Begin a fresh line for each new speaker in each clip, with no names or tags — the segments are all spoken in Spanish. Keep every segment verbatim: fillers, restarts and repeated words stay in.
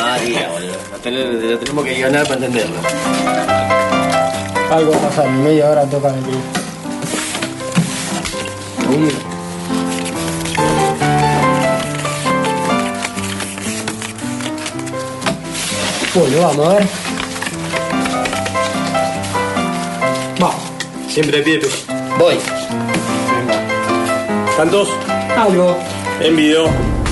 María, boludo. Lo, tener, lo tenemos que guionar para entenderlo.
Algo va a pasar, en media hora toca el
Uy.
Bueno, vamos a ver. Vamos.
Siempre de pie.
Voy.
¿Cantos?
Algo.
En video.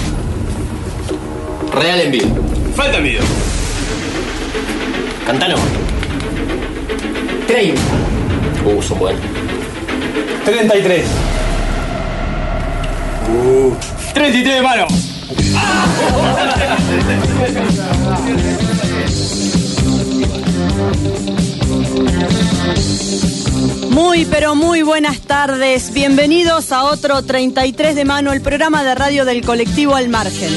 Real en vivo.
Falta en video.
Cantanos.
treinta.
Uh, son buenos.
treinta y tres. Uh. treinta y tres de mano.
Muy, pero muy buenas tardes. Bienvenidos a otro treinta y tres de mano, el programa de radio del colectivo Al Margen.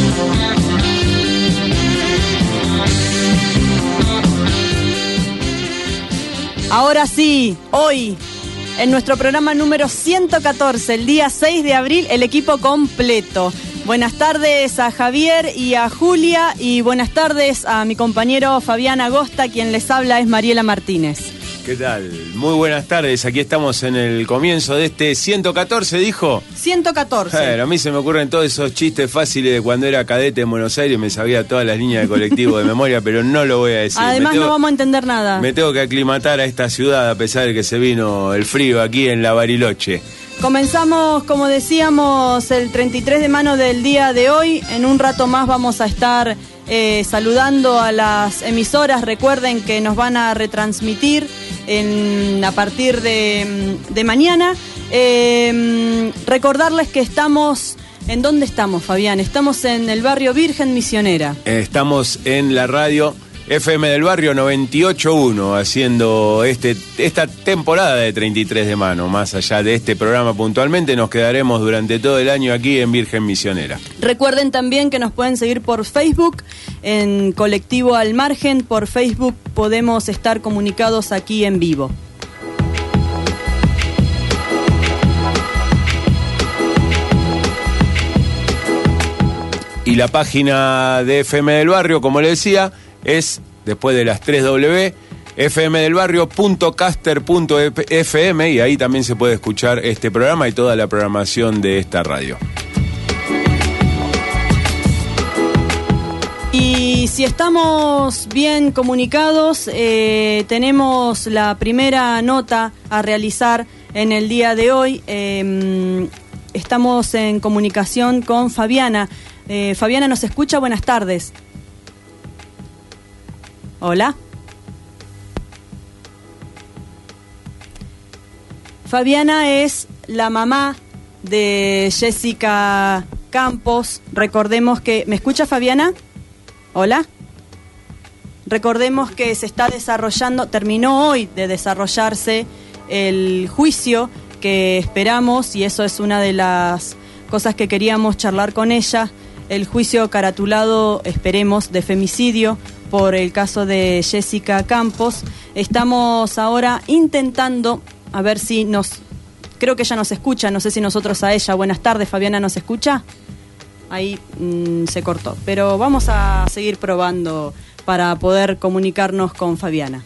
Ahora sí, hoy, en nuestro programa número ciento catorce, el día seis de abril, el equipo completo. Buenas tardes a Javier y a Julia, y buenas tardes a mi compañero Fabián Agosta, quien les habla es Mariela Martínez.
¿Qué tal? Muy buenas tardes, aquí estamos en el comienzo de este ciento catorce, ¿dijo?
ciento catorce.
Bueno, a mí se me ocurren todos esos chistes fáciles de cuando era cadete en Buenos Aires, me sabía todas las líneas de colectivo de memoria, pero no lo voy a decir.
Además
tengo,
no vamos a entender nada.
Me tengo que aclimatar a esta ciudad a pesar de que se vino el frío aquí en la Bariloche.
Comenzamos, como decíamos, el treinta y tres de mano del día de hoy. En un rato más vamos a estar eh, saludando a las emisoras. Recuerden que nos van a retransmitir en, a partir de, de mañana. Eh, recordarles que estamos... ¿En dónde estamos, Fabián? Estamos en el barrio Virgen Misionera.
Estamos en la radio F M del Barrio noventa y ocho punto uno, haciendo este, esta temporada de treinta y tres de mano. Más allá de este programa puntualmente, nos quedaremos durante todo el año aquí en Virgen Misionera.
Recuerden también que nos pueden seguir por Facebook, en Colectivo Al Margen. Por Facebook podemos estar comunicados aquí en vivo.
Y la página de F M del Barrio, como le decía, es, después de las tres W, f m del barrio punto caster punto f m, y ahí también se puede escuchar este programa y toda la programación de esta radio.
Y si estamos bien comunicados, eh, tenemos la primera nota a realizar en el día de hoy. Eh, estamos en comunicación con Fabiana. Eh, Fabiana, ¿nos escucha? Buenas tardes. Hola. Fabiana es la mamá de Jessica Campos. Recordemos que... ¿Me escucha, Fabiana? Hola. Recordemos que se está desarrollando, terminó hoy de desarrollarse el juicio que esperamos, y eso es una de las cosas que queríamos charlar con ella, el juicio caratulado, esperemos, de femicidio por el caso de Jessica Campos. Estamos ahora intentando, a ver si nos... Creo que ella nos escucha, no sé si nosotros a ella. Buenas tardes, Fabiana, ¿nos escucha? Ahí mmm, se cortó, pero vamos a seguir probando para poder comunicarnos con Fabiana.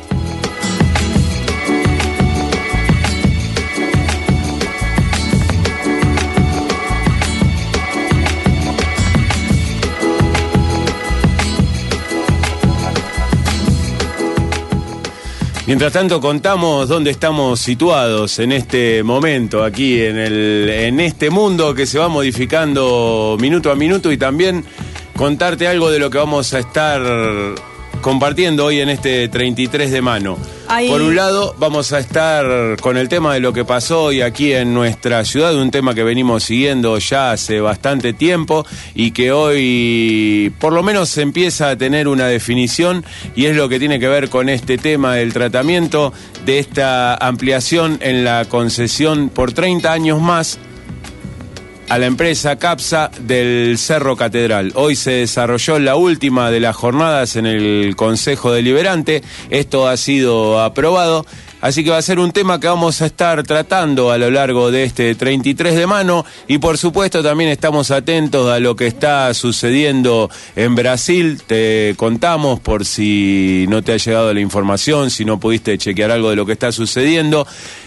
Mientras tanto, contamos dónde estamos situados en este momento, aquí en, el, en este mundo que se va modificando minuto a minuto, y también contarte algo de lo que vamos a estar compartiendo hoy en este treinta y tres de mano. Ahí. Por un lado, vamos a estar con el tema de lo que pasó hoy aquí en nuestra ciudad, un tema que venimos siguiendo ya hace bastante tiempo y que hoy por lo menos se empieza a tener una definición, y es lo que tiene que ver con este tema del tratamiento de esta ampliación en la concesión por treinta años más a la empresa CAPSA del Cerro Catedral. Hoy se desarrolló la última de las jornadas en el Consejo Deliberante. Esto ha sido aprobado Así que va a ser un tema que vamos a estar tratando a lo largo de este treinta y tres de mano, y por supuesto también estamos atentos a lo que está sucediendo en Brasil. Te contamos por si no te ha llegado la información, si no pudiste chequear algo de lo que está sucediendo.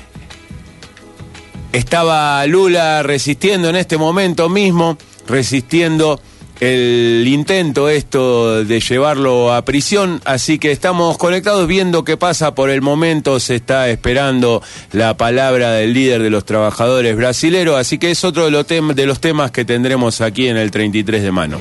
Estaba Lula resistiendo en este momento mismo, resistiendo el intento esto de llevarlo a prisión, así que estamos conectados viendo qué pasa. Por el momento se está esperando la palabra del líder de los trabajadores brasileros, así que es otro de los, tem- de los temas que tendremos aquí en el treinta y tres de mano.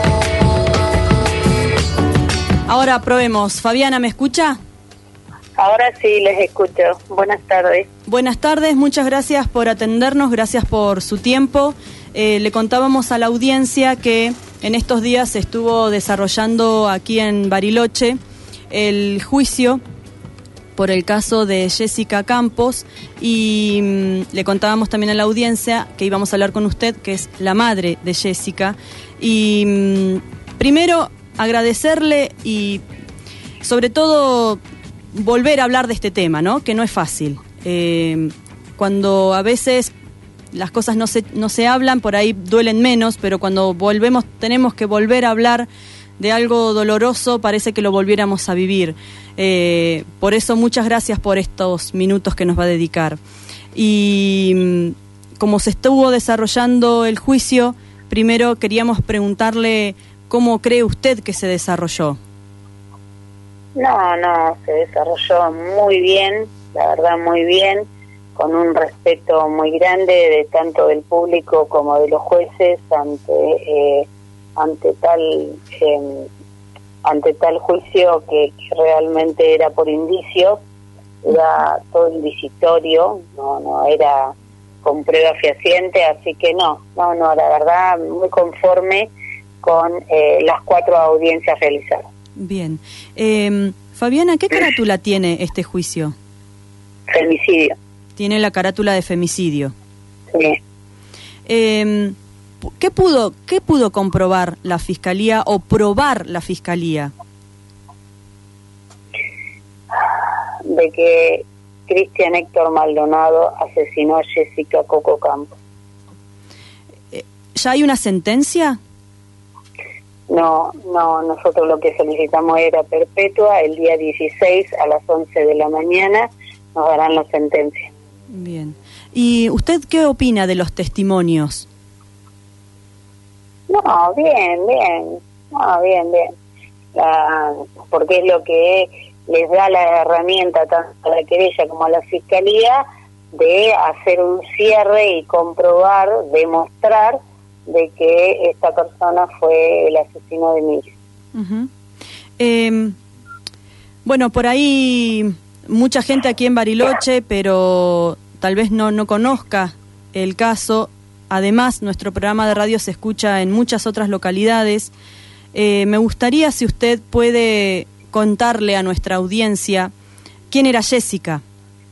Ahora probemos. Fabiana, ¿me escucha?
Ahora sí, les escucho. Buenas tardes.
Buenas tardes, muchas gracias por atendernos, gracias por su tiempo. Eh, le contábamos a la audiencia que en estos días se estuvo desarrollando aquí en Bariloche el juicio por el caso de Jessica Campos, y mmm, le contábamos también a la audiencia que íbamos a hablar con usted, que es la madre de Jessica. Y mmm, primero agradecerle y sobre todo volver a hablar de este tema, ¿no? Que no es fácil. Eh, cuando a veces las cosas no se, no se hablan, por ahí duelen menos, pero cuando volvemos, tenemos que volver a hablar de algo doloroso, parece que lo volviéramos a vivir. Eh, por eso, muchas gracias por estos minutos que nos va a dedicar. Y como se estuvo desarrollando el juicio, primero queríamos preguntarle cómo cree usted que se desarrolló.
No, no, se desarrolló muy bien, la verdad muy bien, con un respeto muy grande de tanto del público como de los jueces ante eh, ante tal eh, ante tal juicio que, que realmente era por indicios, era todo indicitorio, no no era con prueba fehaciente, así que no, no, no, la verdad muy conforme con eh, las cuatro audiencias realizadas.
Bien. Eh, Fabiana, ¿qué carátula tiene este juicio?
Femicidio.
Tiene la carátula de femicidio.
Sí.
Eh, ¿qué pudo, qué pudo comprobar la Fiscalía o probar la Fiscalía?
De que Cristian Héctor Maldonado asesinó a Jessica Coco Campos.
Eh, ¿Ya hay una sentencia?
No, no, nosotros lo que solicitamos era perpetua. El día dieciséis a las once de la mañana nos darán la sentencia.
Bien. ¿Y usted qué opina de los testimonios?
No, bien, bien, no, bien, bien. La, porque es lo que les da la herramienta tanto a la querella como a la Fiscalía de hacer un cierre y comprobar, demostrar de que esta persona fue el asesino de mi hija.
Uh-huh. Eh, bueno, por ahí mucha gente aquí en Bariloche, pero tal vez no, no conozca el caso. Además, nuestro programa de radio se escucha en muchas otras localidades. Eh, me gustaría si usted puede contarle a nuestra audiencia quién era Jessica.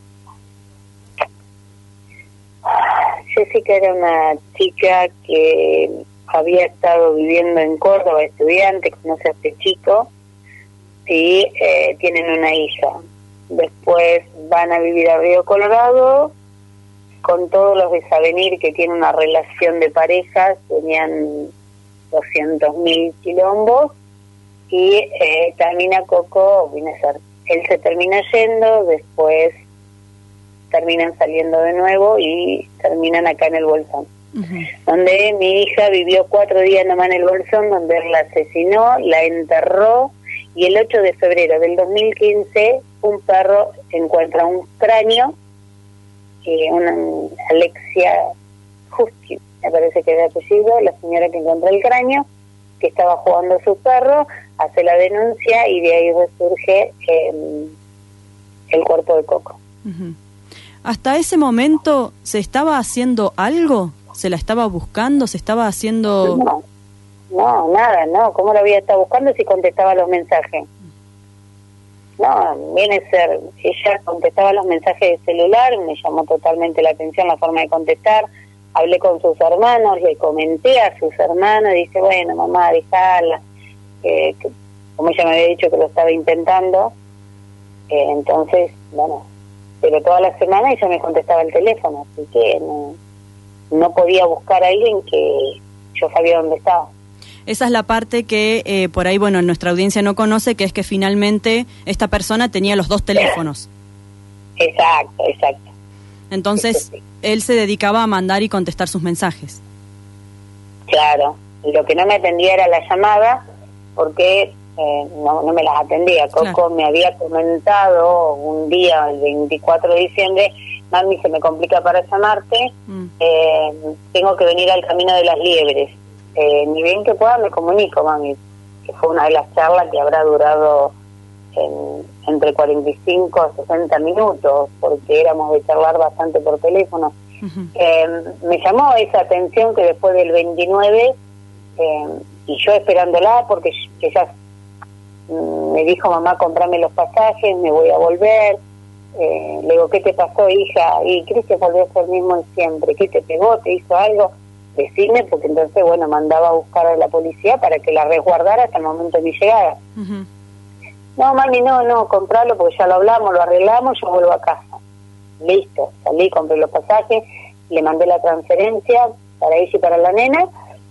Jessica era una chica que había estado viviendo en Córdoba, estudiante, conoce a este chico, y eh, tienen una hija. Después van a vivir a Río Colorado, con todos los desavenir que tiene una relación de parejas, tenían doscientos mil quilombos, y eh, termina Coco, viene a ser, él se termina yendo, después terminan saliendo de nuevo y terminan acá en el Bolsón. Uh-huh. Donde mi hija vivió cuatro días nomás en el Bolsón, donde él la asesinó, la enterró, y el ocho de febrero del dos mil quince un perro encuentra un cráneo, eh, una Alexia Justi, me parece que es el apellido, la señora que encuentra el cráneo, que estaba jugando a su perro, hace la denuncia y de ahí resurge eh, el cuerpo de Coco.
Uh-huh. ¿Hasta ese momento se estaba haciendo algo? ¿Se la estaba buscando? ¿Se estaba haciendo...?
No, no, nada, no. ¿Cómo la había estado buscando si contestaba los mensajes? No, viene a ser... Ella contestaba los mensajes de celular, me llamó totalmente la atención la forma de contestar. Hablé con sus hermanos, le comenté a sus hermanos, dice, bueno, mamá, dejala. Eh, que, como ella me había dicho que lo estaba intentando, eh, entonces, bueno... pero toda la semana ella me contestaba el teléfono, así que no, no podía buscar a alguien que yo sabía dónde estaba.
Esa es la parte que eh, por ahí, bueno, nuestra audiencia no conoce, que es que finalmente esta persona tenía los dos teléfonos.
Exacto, exacto.
Entonces,
Sí, sí.
él se dedicaba a mandar y contestar sus mensajes.
Claro, lo que no me atendía era la llamada, porque eh, no, no me las atendía. Coco
Claro.
me había comentado un día, el veinticuatro de diciembre, mami, se me complica para llamarte,
Mm.
eh, tengo que venir al Camino de las Liebres. Eh, ni bien que pueda me comunico, mami, que fue una de las charlas que habrá durado en, entre cuarenta y cinco a sesenta minutos, porque éramos de charlar bastante por teléfono.
Uh-huh.
Eh, me llamó esa atención que después del veintinueve, eh, y yo esperándola, porque ella mm, me dijo, mamá, comprame los pasajes, me voy a volver. Eh, le digo, ¿qué te pasó, hija? Y Cristian volvió a ser el mismo en siempre. ¿Qué te pegó? ¿Te hizo algo? Decime, porque entonces, bueno, mandaba a buscar a la policía para que la resguardara hasta el momento de mi llegada.
Uh-huh.
No, mami, no, no, compralo porque ya lo hablamos, lo arreglamos, yo vuelvo a casa. Listo, salí, compré los pasajes, le mandé la transferencia para ella y para la nena,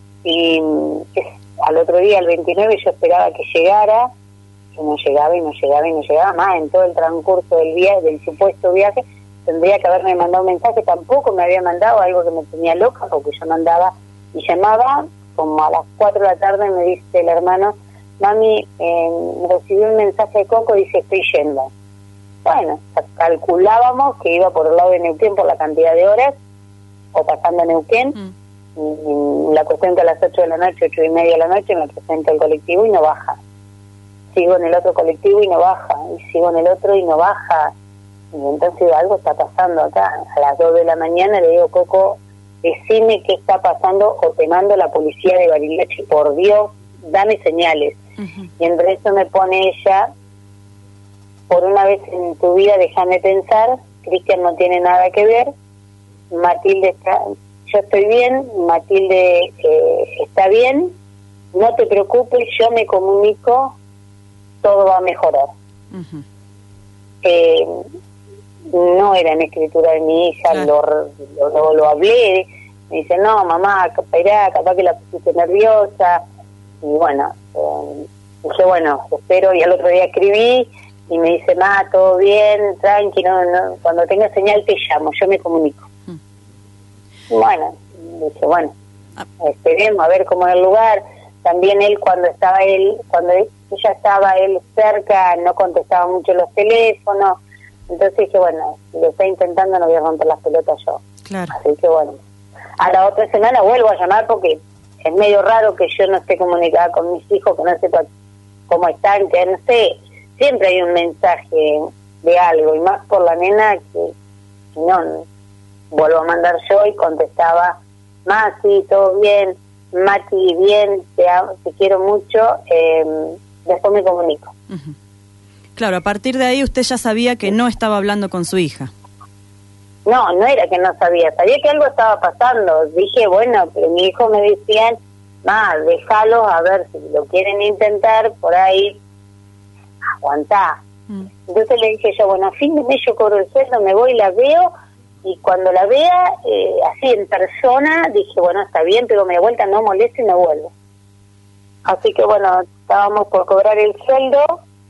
y es, al otro día, el veintinueve, yo esperaba que llegara, y no llegaba, y no llegaba, y no llegaba más. En todo el transcurso del viaje, del supuesto viaje, tendría que haberme mandado un mensaje, tampoco me había mandado, algo que me tenía loca, porque yo mandaba y llamaba, como a las cuatro de la tarde me dice el hermano, mami, eh, recibí un mensaje de Coco, dice, estoy yendo. Bueno, calculábamos que iba por el lado de Neuquén por la cantidad de horas, o pasando a Neuquén,
Mm.
y, y la cuestión que a las ocho de la noche, ocho y media de la noche, me presenta el colectivo y no baja. Sigo en el otro colectivo y no baja, y sigo en el otro y no baja. Y entonces algo está pasando acá. A las dos de la mañana le digo, Coco, decime qué está pasando o te mando la policía de Bariloche, por Dios, dame señales.
Uh-huh.
Y entre eso me pone ella, por una vez en tu vida déjame pensar, Cristian no tiene nada que ver, Matilde está, yo estoy bien, Matilde eh, está bien, no te preocupes, yo me comunico, todo va a mejorar.
Uh-huh.
Eh, no era en escritura de mi hija,
Claro.
lo, lo, lo hablé, me dice, no, mamá, espera, capaz que la pusiste nerviosa, y bueno, eh, dije, bueno, espero, y al otro día escribí, y me dice, ma, todo bien, tranqui, no, no, cuando tenga señal te llamo, yo me comunico.
Mm.
Bueno, dije, bueno, esperemos a ver cómo es el lugar. También él, cuando estaba él, cuando ella estaba él cerca, no contestaba mucho los teléfonos, entonces dije, bueno, si lo está intentando no voy a romper las pelotas yo.
Claro.
Así que bueno, a la otra semana vuelvo a llamar porque es medio raro que yo no esté comunicada con mis hijos, que no sepa cómo están, que no sé, siempre hay un mensaje de algo, y más por la nena que si no, no, vuelvo a mandar yo y contestaba, Mati, todo bien, Mati, bien, te, amo, te quiero mucho, eh, después me comunico.
Uh-huh. Claro, a partir de ahí usted ya sabía que no estaba hablando con su hija.
No, no era que no sabía, sabía que algo estaba pasando. Dije, bueno, pero mi hijo me decían, ma, déjalos a ver si lo quieren intentar, por ahí, aguantá. Mm. Entonces le dije yo, bueno, a fin de mes yo cobro el sueldo, me voy, la veo, y cuando la vea, eh, así en persona, dije, bueno, está bien, pero me vuelta, no moleste y me vuelvo. Así que bueno, estábamos por cobrar el sueldo,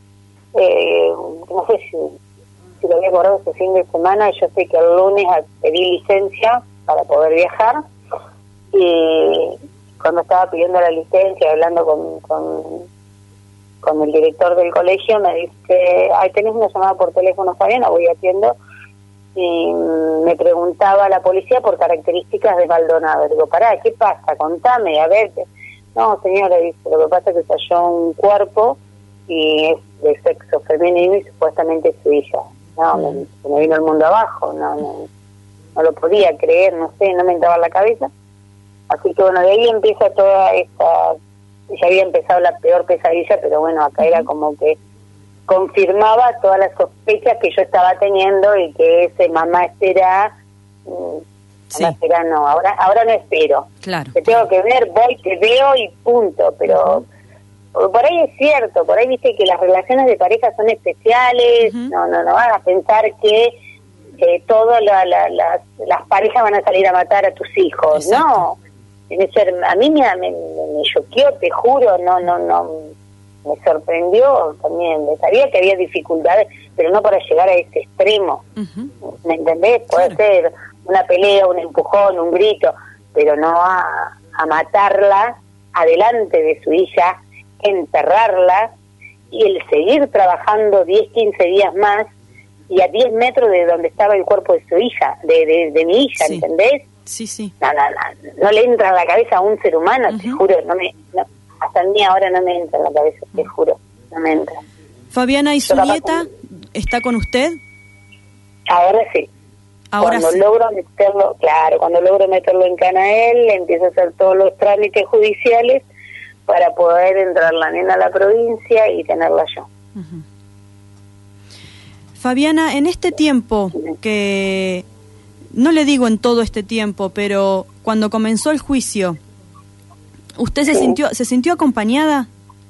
eh, no sé si... si lo había cobrado este fin de semana, yo sé que el lunes pedí licencia para poder viajar, y cuando estaba pidiendo la licencia, hablando con, con, con el director del colegio, me dice, ay, tenés una llamada por teléfono, Fabiana, voy atiendo, y me preguntaba la policía por características de Maldonado. Digo, pará, ¿qué pasa? Contame, a ver. No, señora, dice, lo que pasa es que se halló un cuerpo y es de sexo femenino y supuestamente es su hija. No, me, se me vino el mundo abajo, no, no, no lo podía creer, no sé, no me entraba en la cabeza. Así que bueno, de ahí empieza toda esta, ya había empezado la peor pesadilla, pero bueno, acá era como que confirmaba todas las sospechas que yo estaba teniendo y que ese mamá espera,
sí.
mamá espera no, ahora, ahora no espero.
Claro.
Te tengo que ver, voy, te veo y punto, pero... Uh-huh. Por ahí es cierto, por ahí viste que las relaciones de pareja son especiales, uh-huh. no, no, no vas a pensar que eh, todas la, la, las, las parejas van a salir a matar a tus hijos. Exacto. No, en ser, a mí me, me, me choqueó, te juro, no, no, no, me sorprendió también. Sabía que había dificultades, pero no para llegar a ese extremo. Uh-huh. ¿Me entendés? Puede claro. ser una pelea, un empujón, un grito, pero no a, a matarla adelante de su hija, enterrarla y el seguir trabajando diez, quince días más y a diez metros de donde estaba el cuerpo de su hija, de, de, de mi hija, sí. ¿entendés?
Sí, sí.
No, no, no, no le entra en la cabeza a un ser humano, uh-huh. te juro, no me, no, hasta a mí ahora no me entra en la cabeza, te juro, no me entra.
Fabiana, ¿y su Yo nieta con... está con usted?
Ahora sí.
Ahora
cuando
sí.
logro meterlo, claro, cuando logro meterlo en Canael, empiezo a hacer todos los trámites judiciales para poder entrar la nena a la provincia y tenerla yo.
Uh-huh. Fabiana, en este tiempo que, no le digo en todo este tiempo, pero cuando comenzó el juicio, ¿usted sí. se sintió se sintió acompañada?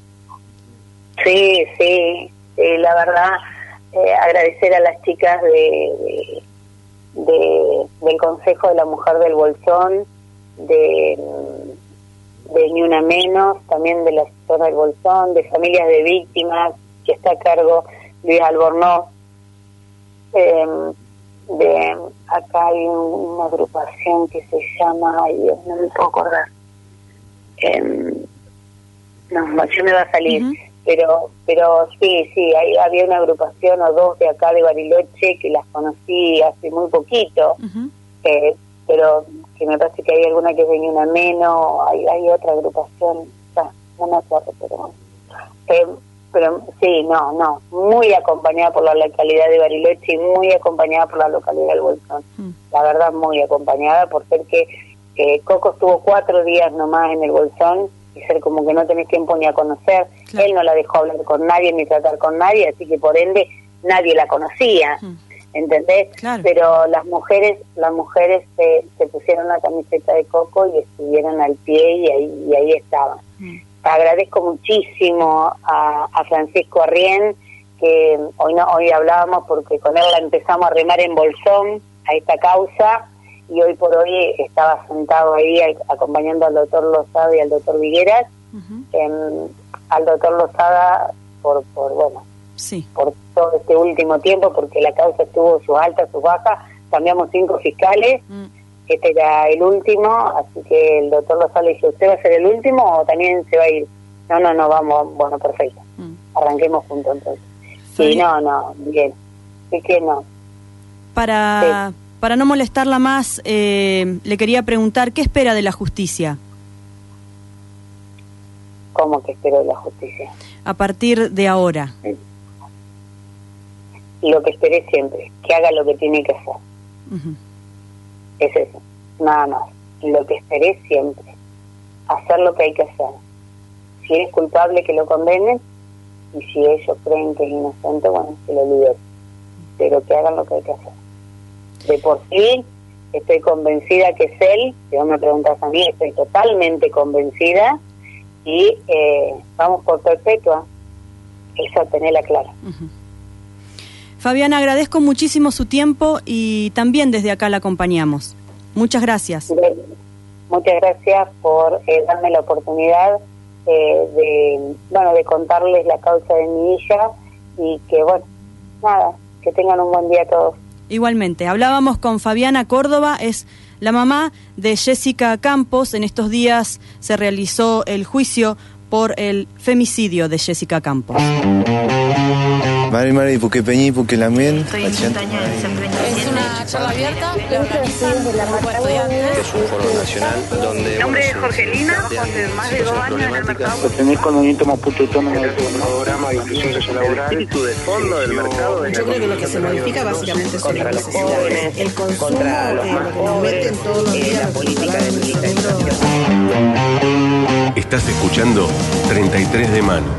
Sí, sí, sí la verdad, eh, agradecer a las chicas de, de, de del Consejo de la Mujer del Bolsón, de, de Ni Una Menos, también de la zona del Bolsón, de familias de víctimas, que está a cargo Luis Albornoz. Eh, de acá hay un, una agrupación que se llama, ay Dios, no me puedo acordar, eh, no, yo me va a salir, uh-huh. pero pero sí, sí, hay, había una agrupación o dos de acá de Bariloche que las conocí hace muy poquito, uh-huh. eh, pero que me parece que hay alguna que es de Ni Una Menos, hay, hay otra agrupación, ya, no me acuerdo, pero eh, pero sí, no, no, muy acompañada por la localidad de Bariloche y muy acompañada por la localidad del Bolsón. Mm. La verdad, muy acompañada, por ser que eh, Coco estuvo cuatro días nomás en el Bolsón y ser como que no tenés tiempo ni a conocer. Claro. Él no la dejó hablar con nadie ni tratar con nadie, así que por ende nadie la conocía, mm. ¿entendés? Claro. Pero las mujeres las mujeres se, se pusieron la camiseta de Coco y estuvieron al pie y ahí, y ahí estaban. Mm. Agradezco muchísimo a, a Francisco Arrién, que hoy no hoy hablábamos porque con él la empezamos a remar en Bolsón a esta causa y hoy por hoy estaba sentado ahí acompañando al doctor Lozada y al doctor Vigueras, uh-huh. eh, al doctor Lozada por, por bueno
sí.
por todo este último tiempo, porque la causa tuvo sus altas, sus bajas, cambiamos cinco fiscales, mm. este era el último, así que el doctor Lozada le dijo, ¿usted va a ser el último o también se va a ir? No, no, no, vamos, bueno, perfecto, mm. arranquemos juntos entonces. Sí, no, no, bien, es que no.
Para, sí. para no molestarla más, eh, le quería preguntar, ¿qué espera de la justicia?
¿Cómo que espero de la justicia?
A partir de ahora.
Sí. Lo que esperé siempre, que haga lo que tiene que hacer. Uh-huh. Es eso, nada más. Lo que esperé siempre, hacer lo que hay que hacer. Si eres culpable, que lo condenen, y si ellos creen que es inocente, bueno, que lo liberen. Pero que hagan lo que hay que hacer. De por sí, estoy convencida que es él, si vos me preguntas a mí, estoy totalmente convencida, y eh, vamos por perpetua, esa tenela clara.
Uh-huh. Fabiana, agradezco muchísimo su tiempo y también desde acá la acompañamos. Muchas gracias.
Muchas gracias por eh, darme la oportunidad eh, de, bueno, de contarles la causa de mi hija y que, bueno, nada, que tengan un buen día todos.
Igualmente, hablábamos con Fabiana Córdoba, es la mamá de Jessica Campos. En estos días se realizó el juicio por el femicidio de Jessica Campos.
Mari, Mari, porque Peñi, porque la miel.
Es una charla abierta que organiza el grupo de estudiantes.
Es un foro nacional donde...
Mi nombre es Jorgelina, hace más de dos años en el mercado.
Tener conocimiento maputo autónomo
del programa de inclusión sociolaboral. El espíritu de fondo del mercado.
Yo creo que lo que se modifica básicamente son las necesidades. El consumo, eh, lo que nos meten todos los días la política de militarización.
Estás escuchando treinta y tres de mano.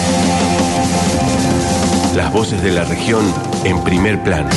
Las voces de la región en primer plano.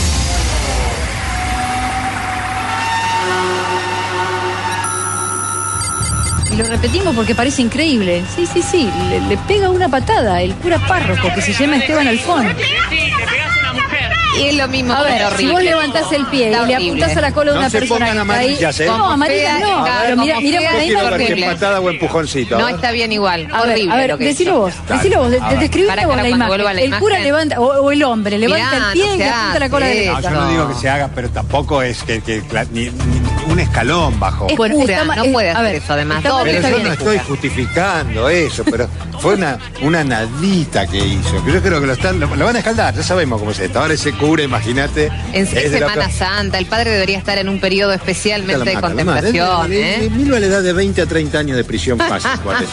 Y lo repetimos porque parece increíble. Sí, sí, sí, le, le pega una patada el cura párroco que se llama Esteban Alfón.
Sí, le pegas a una mujer.
Y es lo mismo.
A ver,
horrible.
si vos levantás el pie
Está
y le
horrible.
apuntás a la cola de
No
una
se
persona
pongan
que está ahí.
amarillas, ¿eh?
No, amarillas
Fea,
no.
claro,
Pero mira,
como
mira
fea,
por ahí
es
no
Quiero ver qué
horrible.
patada o empujoncito.
No
¿eh?
está bien igual.
A ver,
horrible
a ver,
lo que
decilo
hizo.
vos,
Dale,
decilo vos, de-
a ver.
describite
Para,
vos
para,
la
cuando
imagen.
vuelva la
El cura
imagen.
levanta, o, o el hombre, levanta
Mirá,
el pie
no
y le
se
apunta la cola
hace
derecha.
No, yo no
No.
digo que se haga, pero tampoco es que, que cla- ni, ni un escalón bajo.
Es
Bueno,
pura,
está ma- no
es-
puede
a
hacer
ver,
eso, además.
está
Doble.
mal,
Pero
está
yo
bien.
no estoy justificando eso, pero fue una, una nadita que hizo. Yo creo que lo, están, lo, lo van a escaldar, ya sabemos cómo es esto. Ahora ese cura, imagínate.
En
es de la
Semana
pe-
Santa, el padre debería estar en un periodo especialmente de
La mata, la mata.
contemplación.
Le- le-
¿eh?
le- Miro a la edad de veinte a treinta años de prisión fácil. ¿Cuál es?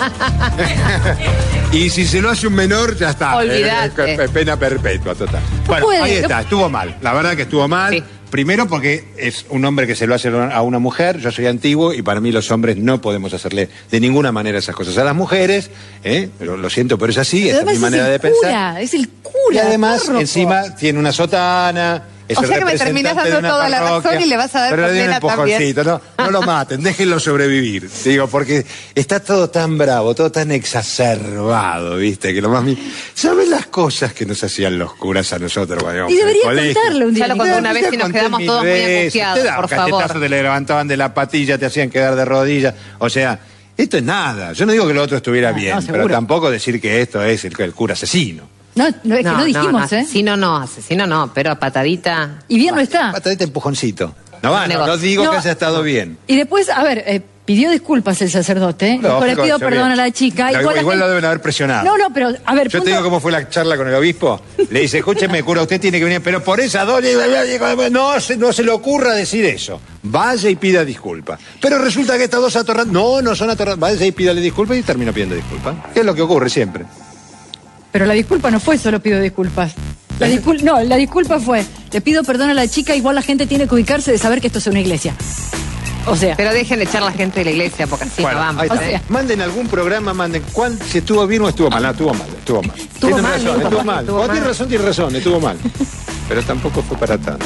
Y si se lo hace un menor, ya está.
Olvídate.
Eh, eh, pena perpetua, total. Bueno,
puede,
ahí
no-
está, estuvo mal. La verdad que estuvo mal.
Sí.
Primero porque es un hombre que se lo hace a una mujer, yo soy antiguo y para mí los hombres no podemos hacerle de ninguna manera esas cosas a las mujeres, ¿eh? Pero lo siento, pero es así, esa es
Además
mi manera
es
de
el
pensar.
cura, es el cura.
Y además,
párroco.
encima tiene una sotana. Es
O
el
sea que me terminás
representante de
dando
una
toda la
parroquia.
razón y le vas a dar
Pero le di un
condena también.
empujoncito, no, no lo maten, déjenlo sobrevivir. Digo, porque está todo tan bravo, todo tan exacerbado, ¿viste? Que lo más. mi- ¿Saben las cosas que nos hacían los curas a nosotros cuando íbamos
Y
al
debería
colegio?
contarlo un día.
Ya lo contó
Nicolás.
una vez y nos
conté
quedamos
mil
todos muy
veces.
angustiados,
Te daban
por favor.
cachetazos, te le levantaban de la patilla, te hacían quedar de rodillas. O sea, esto es nada. Yo no digo que lo otro estuviera
No,
bien,
no,
pero
seguro.
tampoco decir que esto es el, el cura asesino.
No, no, es que no dijimos, ¿eh?
Asesino no, asesino no, pero a patadita.
Y bien no está.
Patadita empujoncito. No, va, no,
Negocio.
no digo
No.
que haya estado bien.
Y después, a ver, eh, pidió disculpas el sacerdote. ¿eh? Dijo, le
Lógico,
pido
yo
perdón
bien.
a la chica.
Igual,
Igual la
igual lo
gente-
deben haber presionado.
No, no, pero a ver,
Yo
punto-
te digo cómo fue la charla con el obispo. Le dice, escúcheme, cura, usted tiene que venir, pero por esa doña, no se, no se le ocurra decir eso. Vaya y pida disculpas. Pero resulta que estas dos atorrantes, no, no son atorrantes. Vaya y pídale disculpas y termino pidiendo disculpas. ¿Qué es lo que ocurre siempre?
pero la disculpa no fue solo pido disculpas. La discul- no, la disculpa fue, le pido perdón a la chica, igual la gente tiene que ubicarse de saber que esto es una iglesia. O sea,
Pero dejen de echar a la gente de la iglesia porque así
Bueno,
no vamos.
ahí está.
¿eh?
O sea-
Manden algún programa, manden cuán, si estuvo bien o estuvo mal. No, estuvo mal, estuvo mal. Tienen
mal,
razón,
dijo,
estuvo
papá,
mal.
estuvo
Cuando tiene
mal.
razón, tiene razón, estuvo mal. Pero tampoco fue para tanto.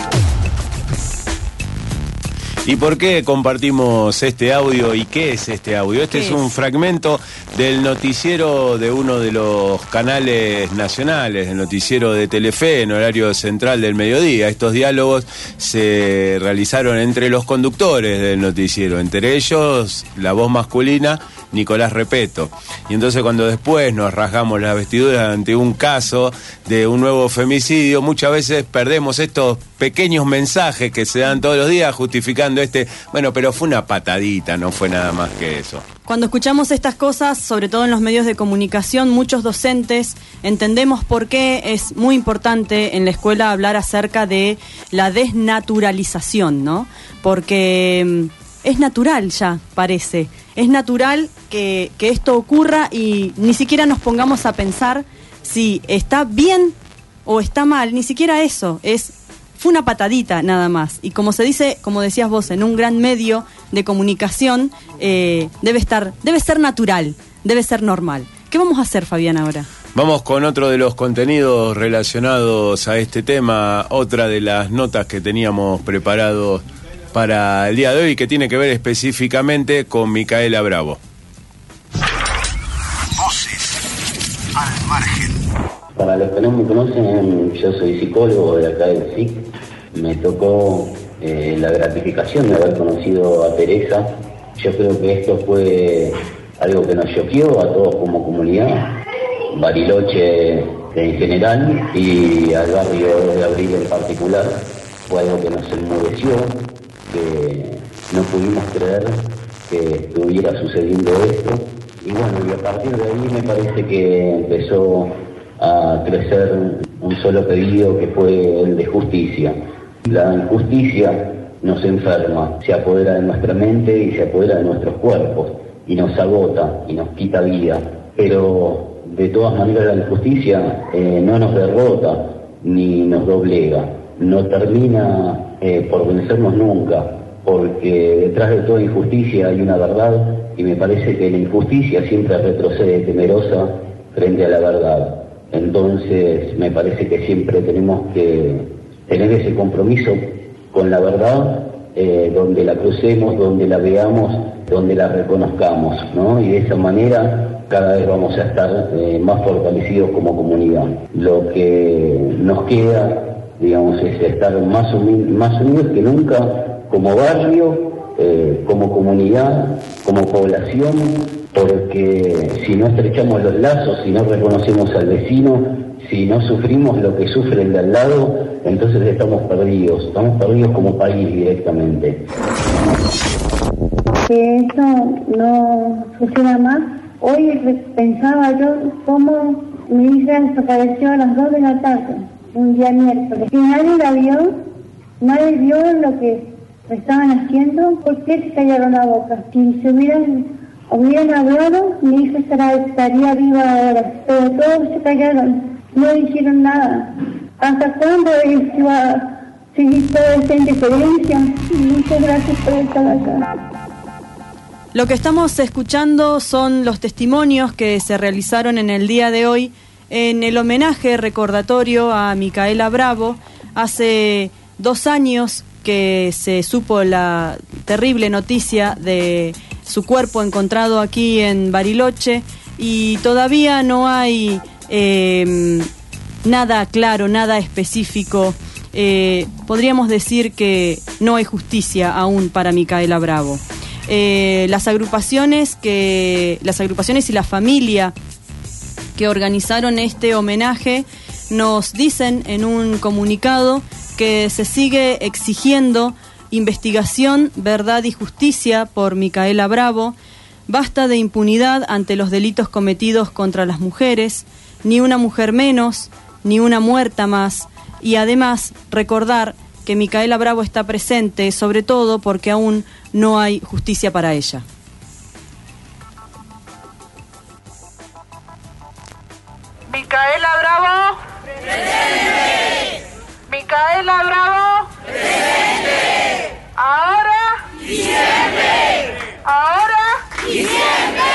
¿Y por qué compartimos este audio y qué es este audio? Este
¿Qué
es un
es?
fragmento del noticiero de uno de los canales nacionales, el noticiero de Telefe en horario central del mediodía. Estos diálogos se realizaron entre los conductores del noticiero, entre ellos la voz masculina, Nicolás Repeto. Y entonces cuando después nos rasgamos las vestiduras ante un caso de un nuevo femicidio, muchas veces perdemos estos pequeños mensajes que se dan todos los días justificando este, bueno, pero fue una patadita, no fue nada más que eso.
Cuando escuchamos estas cosas, sobre todo en los medios de comunicación, muchos docentes entendemos por qué es muy importante en la escuela hablar acerca de la desnaturalización, ¿no? Porque mm, es natural ya, parece. Es natural que, que esto ocurra y ni siquiera nos pongamos a pensar si está bien o está mal, ni siquiera eso, es fue una patadita nada más. Y como se dice, como decías vos, en un gran medio de comunicación, eh, debe estar, debe ser natural, debe ser normal. ¿Qué vamos a hacer, Fabián, ahora?
Vamos con otro de los contenidos relacionados a este tema, otra de las notas que teníamos preparados para el día de hoy, que tiene que ver específicamente con Micaela Bravo.
Voces al margen.
Para los que no me conocen, yo soy psicólogo de acá del S I C. Me tocó eh, la gratificación de haber conocido a Teresa. Yo creo que esto fue algo que nos choqueó a todos como comunidad, Bariloche en general y al barrio de Abril en particular. Fue algo que nos enmudeció, que no pudimos creer que estuviera sucediendo esto. Y bueno, y a partir de ahí me parece que empezó a crecer un solo pedido que fue el de justicia. La injusticia nos enferma, se apodera de nuestra mente y se apodera de nuestros cuerpos y nos agota y nos quita vida. Pero de todas maneras la injusticia eh, no nos derrota ni nos doblega, no termina eh, por vencernos nunca, porque detrás de toda injusticia hay una verdad y me parece que la injusticia siempre retrocede temerosa frente a la verdad. Entonces me parece que siempre tenemos que tener ese compromiso con la verdad, eh, donde la crucemos, donde la veamos, donde la reconozcamos, ¿no? Y de esa manera cada vez vamos a estar eh, más fortalecidos como comunidad. Lo que nos queda digamos, es estar más, uni- más unidos que nunca como barrio, eh, como comunidad, como población, porque si no estrechamos los lazos, si no reconocemos al vecino, si no sufrimos lo que sufre el de al lado, entonces estamos perdidos, estamos perdidos como país directamente.
Que eso no suceda más. Hoy pensaba yo cómo mi hija desapareció a las dos de la tarde, un día miércoles, y nadie la vio, nadie vio lo que estaban haciendo. ¿Por qué se callaron la boca? Si se hubieran, hubieran hablado, mi hija estará, estaría viva ahora, pero todos se callaron, no dijeron nada. ¿Hasta cuándo se va a seguir toda esta indiferencia? Muchas gracias por estar acá.
Lo que estamos escuchando son los testimonios que se realizaron en el día de hoy en el homenaje recordatorio a Micaela Bravo. Hace dos años que se supo la terrible noticia de su cuerpo encontrado aquí en Bariloche y todavía no hay eh, nada claro, nada específico. Eh, podríamos decir que no hay justicia aún para Micaela Bravo. Eh, las agrupaciones que las agrupaciones y la familia que organizaron este homenaje nos dicen en un comunicado que se sigue exigiendo investigación, verdad y justicia por Micaela Bravo. Basta de impunidad ante los delitos cometidos contra las mujeres, ni una mujer menos, ni una muerta más, y además recordar que Micaela Bravo está presente, sobre todo porque aún no hay justicia para ella.
Micaela Bravo. Presente. Micaela Bravo. Presente. Ahora y siempre. Ahora y siempre.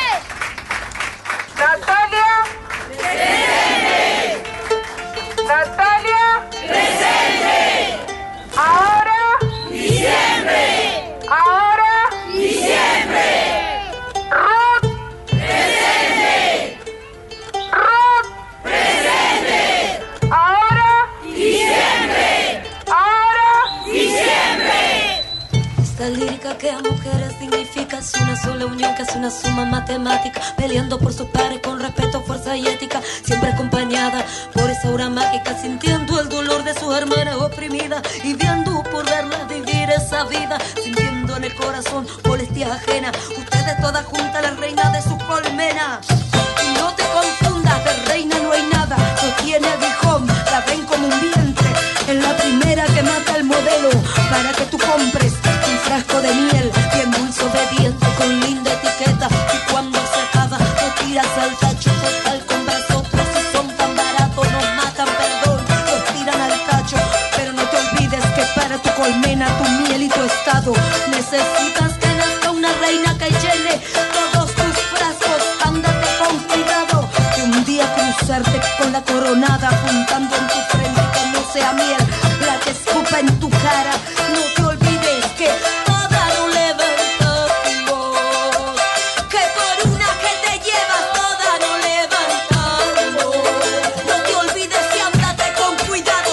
Natalia. Presente. Natalia. Presente. Ahora y siempre. Ahora y siempre. Ruth. Presente. Ruth. Presente. Ahora y siempre. Ahora y siempre.
Esta lírica que a mujeres significa es una sola unión que es una suma matemática, peleando por sus pares con respeto, fuerza y ética, siempre acompañada por esa aura mágica, sintiendo el dolor de sus hermanas oprimidas y viendo por verlas vivir esa vida, sintiendo en el corazón molestia ajena. Ustedes todas juntas, la reina de su colmena. Y no te confundas, de reina no hay nada, no tiene aguijón, la ven como un vientre. Es la primera que mata al modelo para que tú compres un frasco de miel, bien dulce, obediente, con linda etiqueta. Y cuando se acaba, lo tiras al tacho total con vosotros. Si son tan baratos, nos matan, perdón, los tiran al tacho. Pero no te olvides que para tu colmena, tu miel y tu estado, necesitas que nazca una reina que llene todos tus frascos. Ándate con cuidado, que un día cruzarte con la coronada apuntando en tu frente, que no sea miel la que escupa en tu cara. No te olvides que toda no levanta tu voz, que por una que te llevas toda no levanta tu voz. No te olvides que ándate con cuidado,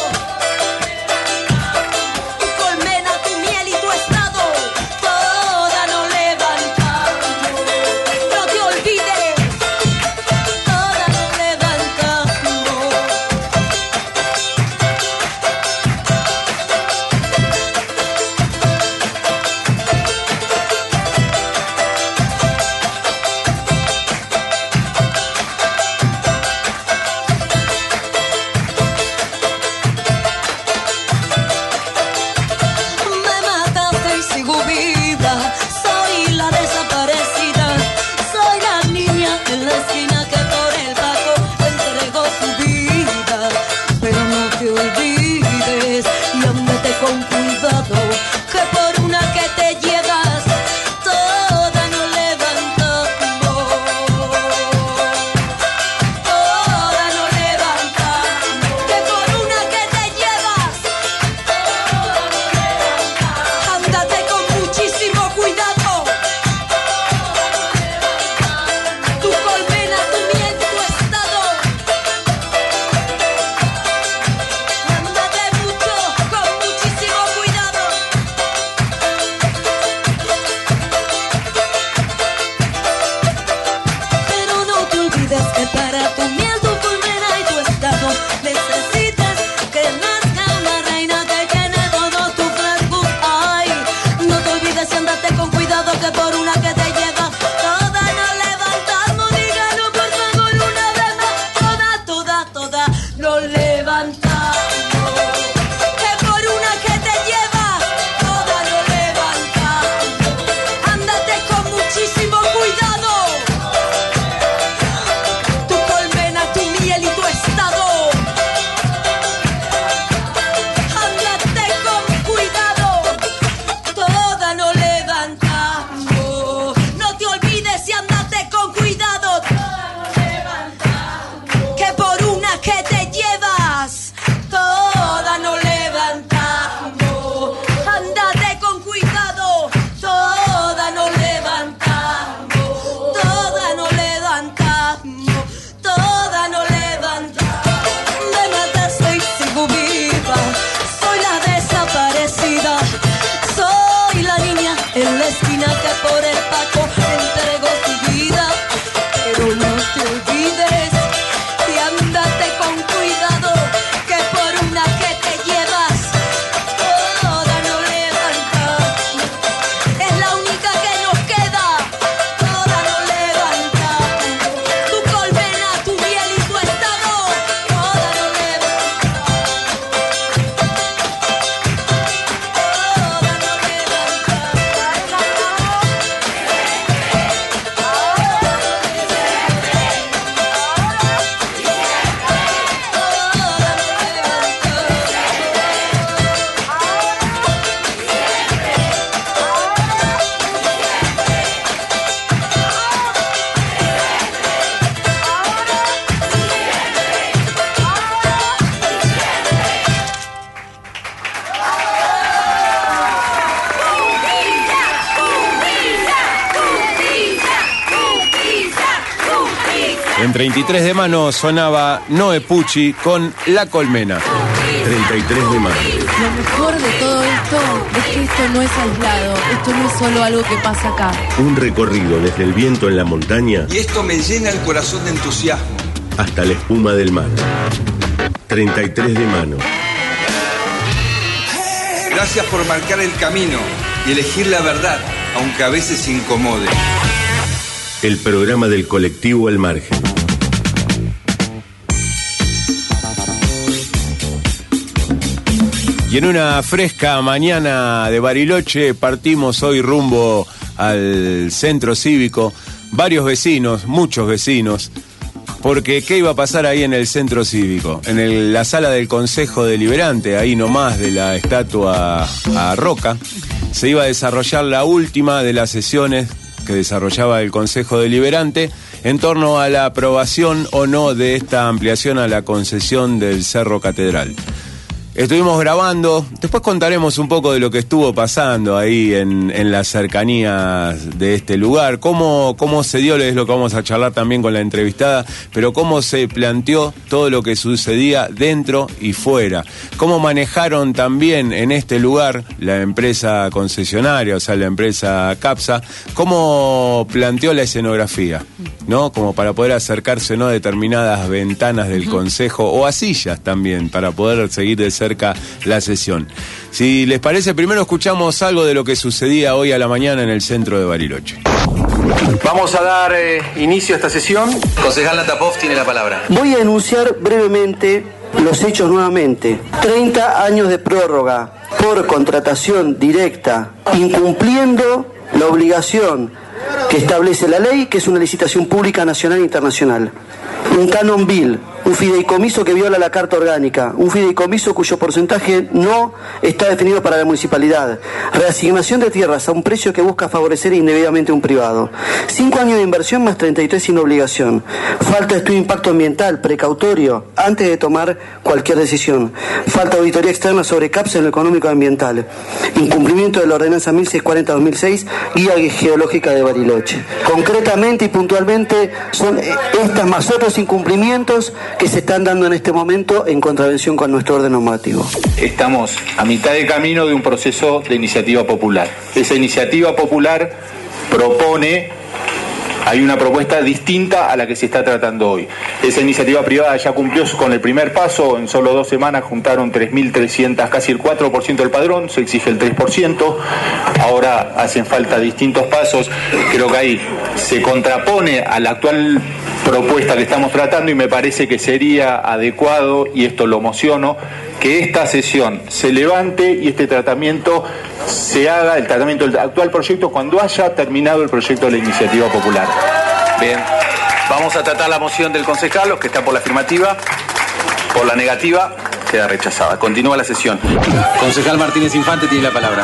tu colmena, tu miel y tu estado, toda no levanta tu voz.
treinta y tres de mano sonaba Noe Pucci con La Colmena.
treinta y tres de mano.
Lo mejor de todo esto es que esto no es aislado, esto no es solo algo que pasa acá.
Un recorrido desde el viento en la montaña
y esto me llena el corazón de entusiasmo
hasta la espuma del mar. treinta y tres de mano.
Gracias por marcar el camino y elegir la verdad, aunque a veces incomode.
El programa del colectivo Al Margen.
Y en una fresca mañana de Bariloche partimos hoy rumbo al centro cívico. Varios vecinos, muchos vecinos, porque ¿qué iba a pasar ahí en el centro cívico? En el, la sala del Consejo Deliberante, ahí nomás de la estatua a Roca, se iba a desarrollar la última de las sesiones que desarrollaba el Consejo Deliberante en torno a la aprobación o no de esta ampliación a la concesión del Cerro Catedral. Estuvimos grabando, después contaremos un poco de lo que estuvo pasando ahí en, en las cercanías de este lugar, cómo, cómo se dio, es lo que vamos a charlar también con la entrevistada, pero cómo se planteó todo lo que sucedía dentro y fuera, cómo manejaron también en este lugar la empresa concesionaria, o sea, la empresa CAPSA, cómo planteó la escenografía, ¿no? Como para poder acercarse, ¿no?, a determinadas ventanas del Consejo, o a sillas también, para poder seguir de cerca la sesión. Si les parece, primero escuchamos algo de lo que sucedía hoy a la mañana en el centro de Bariloche.
Vamos a dar eh, inicio a esta sesión.
Concejal Natapov tiene la palabra.
Voy a enunciar brevemente los hechos nuevamente. treinta años de prórroga por contratación directa, incumpliendo la obligación que establece la ley, que es una licitación pública nacional e internacional. Un canon bill, un fideicomiso que viola la Carta Orgánica, un fideicomiso cuyo porcentaje no está definido para la municipalidad, reasignación de tierras a un precio que busca favorecer indebidamente a un privado, cinco años de inversión más treinta y tres sin obligación, falta de estudio de impacto ambiental precautorio antes de tomar cualquier decisión, falta de auditoría externa sobre CAPSA en lo económico y ambiental, incumplimiento de la ordenanza mil seiscientos cuarenta barra dos mil seis, guía geológica de Bariloche. Concretamente y puntualmente son estas más otros incumplimientos que se están dando en este momento en contravención con nuestro orden normativo.
Estamos a mitad de camino de un proceso de iniciativa popular. Esa iniciativa popular propone, hay una propuesta distinta a la que se está tratando hoy. Esa iniciativa privada ya cumplió con el primer paso, en solo dos semanas juntaron tres mil trescientos, casi el cuatro por ciento del padrón, se exige el tres por ciento, ahora hacen falta distintos pasos, creo que ahí se contrapone a la actual propuesta que estamos tratando y me parece que sería adecuado, y esto lo mociono, que esta sesión se levante y este tratamiento se haga, el tratamiento del actual proyecto, cuando haya terminado el proyecto de la iniciativa popular.
Bien, vamos a tratar la moción del concejal, los que están por la afirmativa, por la negativa, queda rechazada. Continúa la sesión. Concejal Martínez Infante tiene la palabra.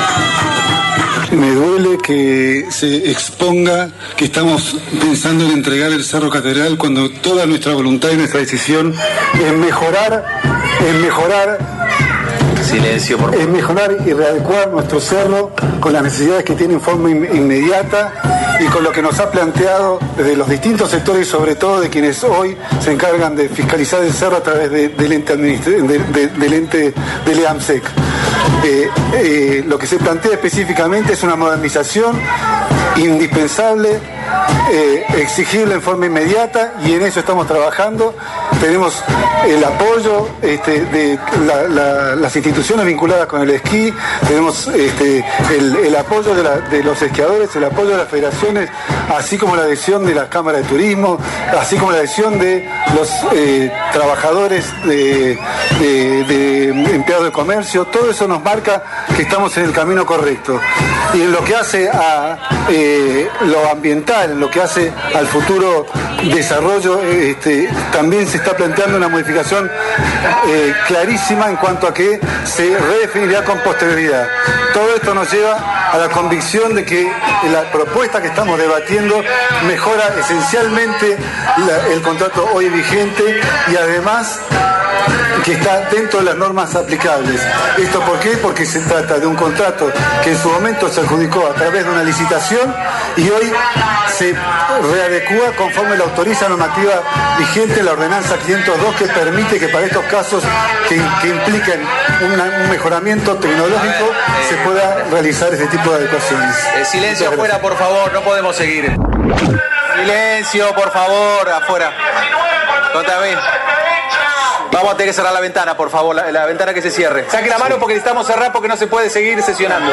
Me duele que se exponga que estamos pensando en entregar el Cerro Catedral cuando toda nuestra voluntad y nuestra decisión es mejorar, es mejorar,
silencio, por favor,
es mejorar y readecuar nuestro cerro con las necesidades que tiene en forma in- inmediata y con lo que nos ha planteado desde los distintos sectores y sobre todo de quienes hoy se encargan de fiscalizar el cerro a través de, del ente administra- de, de, del ente del E A M S E C. Eh, eh, lo que se plantea específicamente es una modernización indispensable, eh, exigible en forma inmediata, y en eso estamos trabajando. Tenemos el apoyo este, de la, la, las instituciones vinculadas con el esquí, tenemos este, el, el apoyo de, la, de los esquiadores, el apoyo de las federaciones, así como la adhesión de las cámaras de turismo, así como la adhesión de los eh, trabajadores de, de, de empleados de comercio. Todo eso nos marca que estamos en el camino correcto. Y en lo que hace a eh, lo ambiental, en lo que hace al futuro desarrollo, este, también se está planteando una modificación eh, clarísima en cuanto a que se redefinirá con posterioridad. Todo esto nos lleva a la convicción de que la propuesta que estamos debatiendo mejora esencialmente la, el contrato hoy vigente y además que está dentro de las normas aplicables. ¿Esto por qué? Porque se trata de un contrato que en su momento se adjudicó a través de una licitación y hoy se readecúa conforme la autoriza normativa vigente, la ordenanza quinientos dos, que permite que para estos casos que, que impliquen una, un mejoramiento tecnológico se pueda realizar este tipo de adecuaciones.
Eh, silencio afuera, por favor, no podemos seguir. Silencio, por favor, afuera. Otra vez. Vamos a tener que cerrar la ventana, por favor, la, la ventana que se cierre. Saque la mano porque necesitamos cerrar porque no se puede seguir sesionando.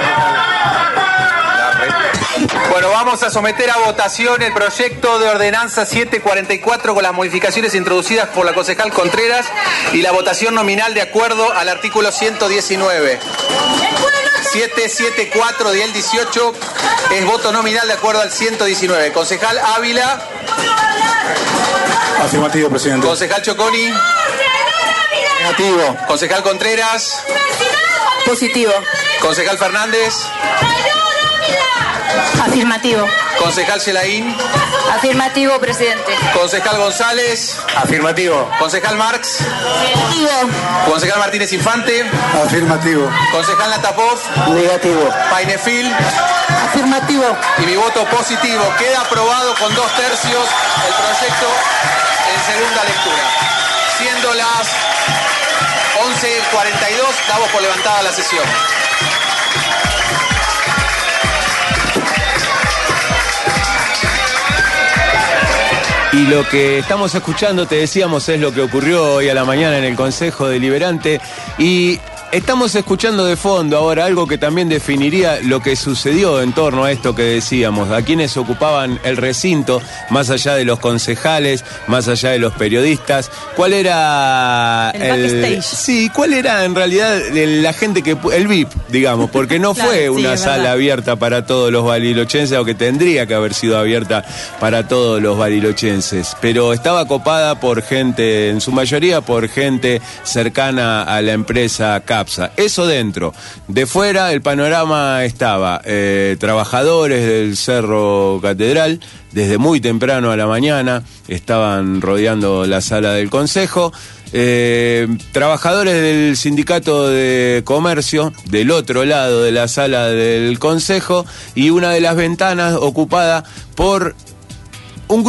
Bueno, vamos a someter a votación el proyecto de ordenanza setecientos cuarenta y cuatro con las modificaciones introducidas por la concejal Contreras y la votación nominal de acuerdo al artículo ciento diecinueve. setecientos setenta y cuatro del dieciocho es voto nominal de acuerdo al ciento diecinueve. Concejal Ávila.
Afirmativo, presidente.
Concejal Choconi.
Negativo.
Concejal Contreras.
Positivo.
Concejal Fernández.
Afirmativo.
Concejal Celaín.
Afirmativo, presidente.
Concejal González.
Afirmativo.
Concejal Marx.
Negativo.
Concejal Martínez Infante.
Afirmativo.
Concejal Natapoz.
Negativo.
Painefil.
Afirmativo.
Y mi voto positivo. Queda aprobado con dos tercios el proyecto en segunda lectura. Siendo las once cuarenta y dos, damos por levantada la sesión.
Y lo que estamos escuchando, te decíamos, es lo que ocurrió hoy a la mañana en el Consejo Deliberante. Y estamos escuchando de fondo ahora algo que también definiría lo que sucedió en torno a esto que decíamos, a quienes ocupaban el recinto, más allá de los concejales, más allá de los periodistas. ¿Cuál era
el, el backstage?
Sí, ¿cuál era en realidad el, la gente que el V I P, digamos? Porque no
claro,
fue
sí,
una sala
verdad.
abierta para todos los barilochenses, o que tendría que haber sido abierta para todos los barilochenses, pero estaba copada por gente, en su mayoría por gente cercana a la empresa CAPSA. Eso dentro. De fuera el panorama estaba eh, trabajadores del Cerro Catedral, desde muy temprano a la mañana, estaban rodeando la sala del Consejo. Eh, trabajadores del Sindicato de Comercio, del otro lado de la sala del Consejo, y una de las ventanas ocupada por un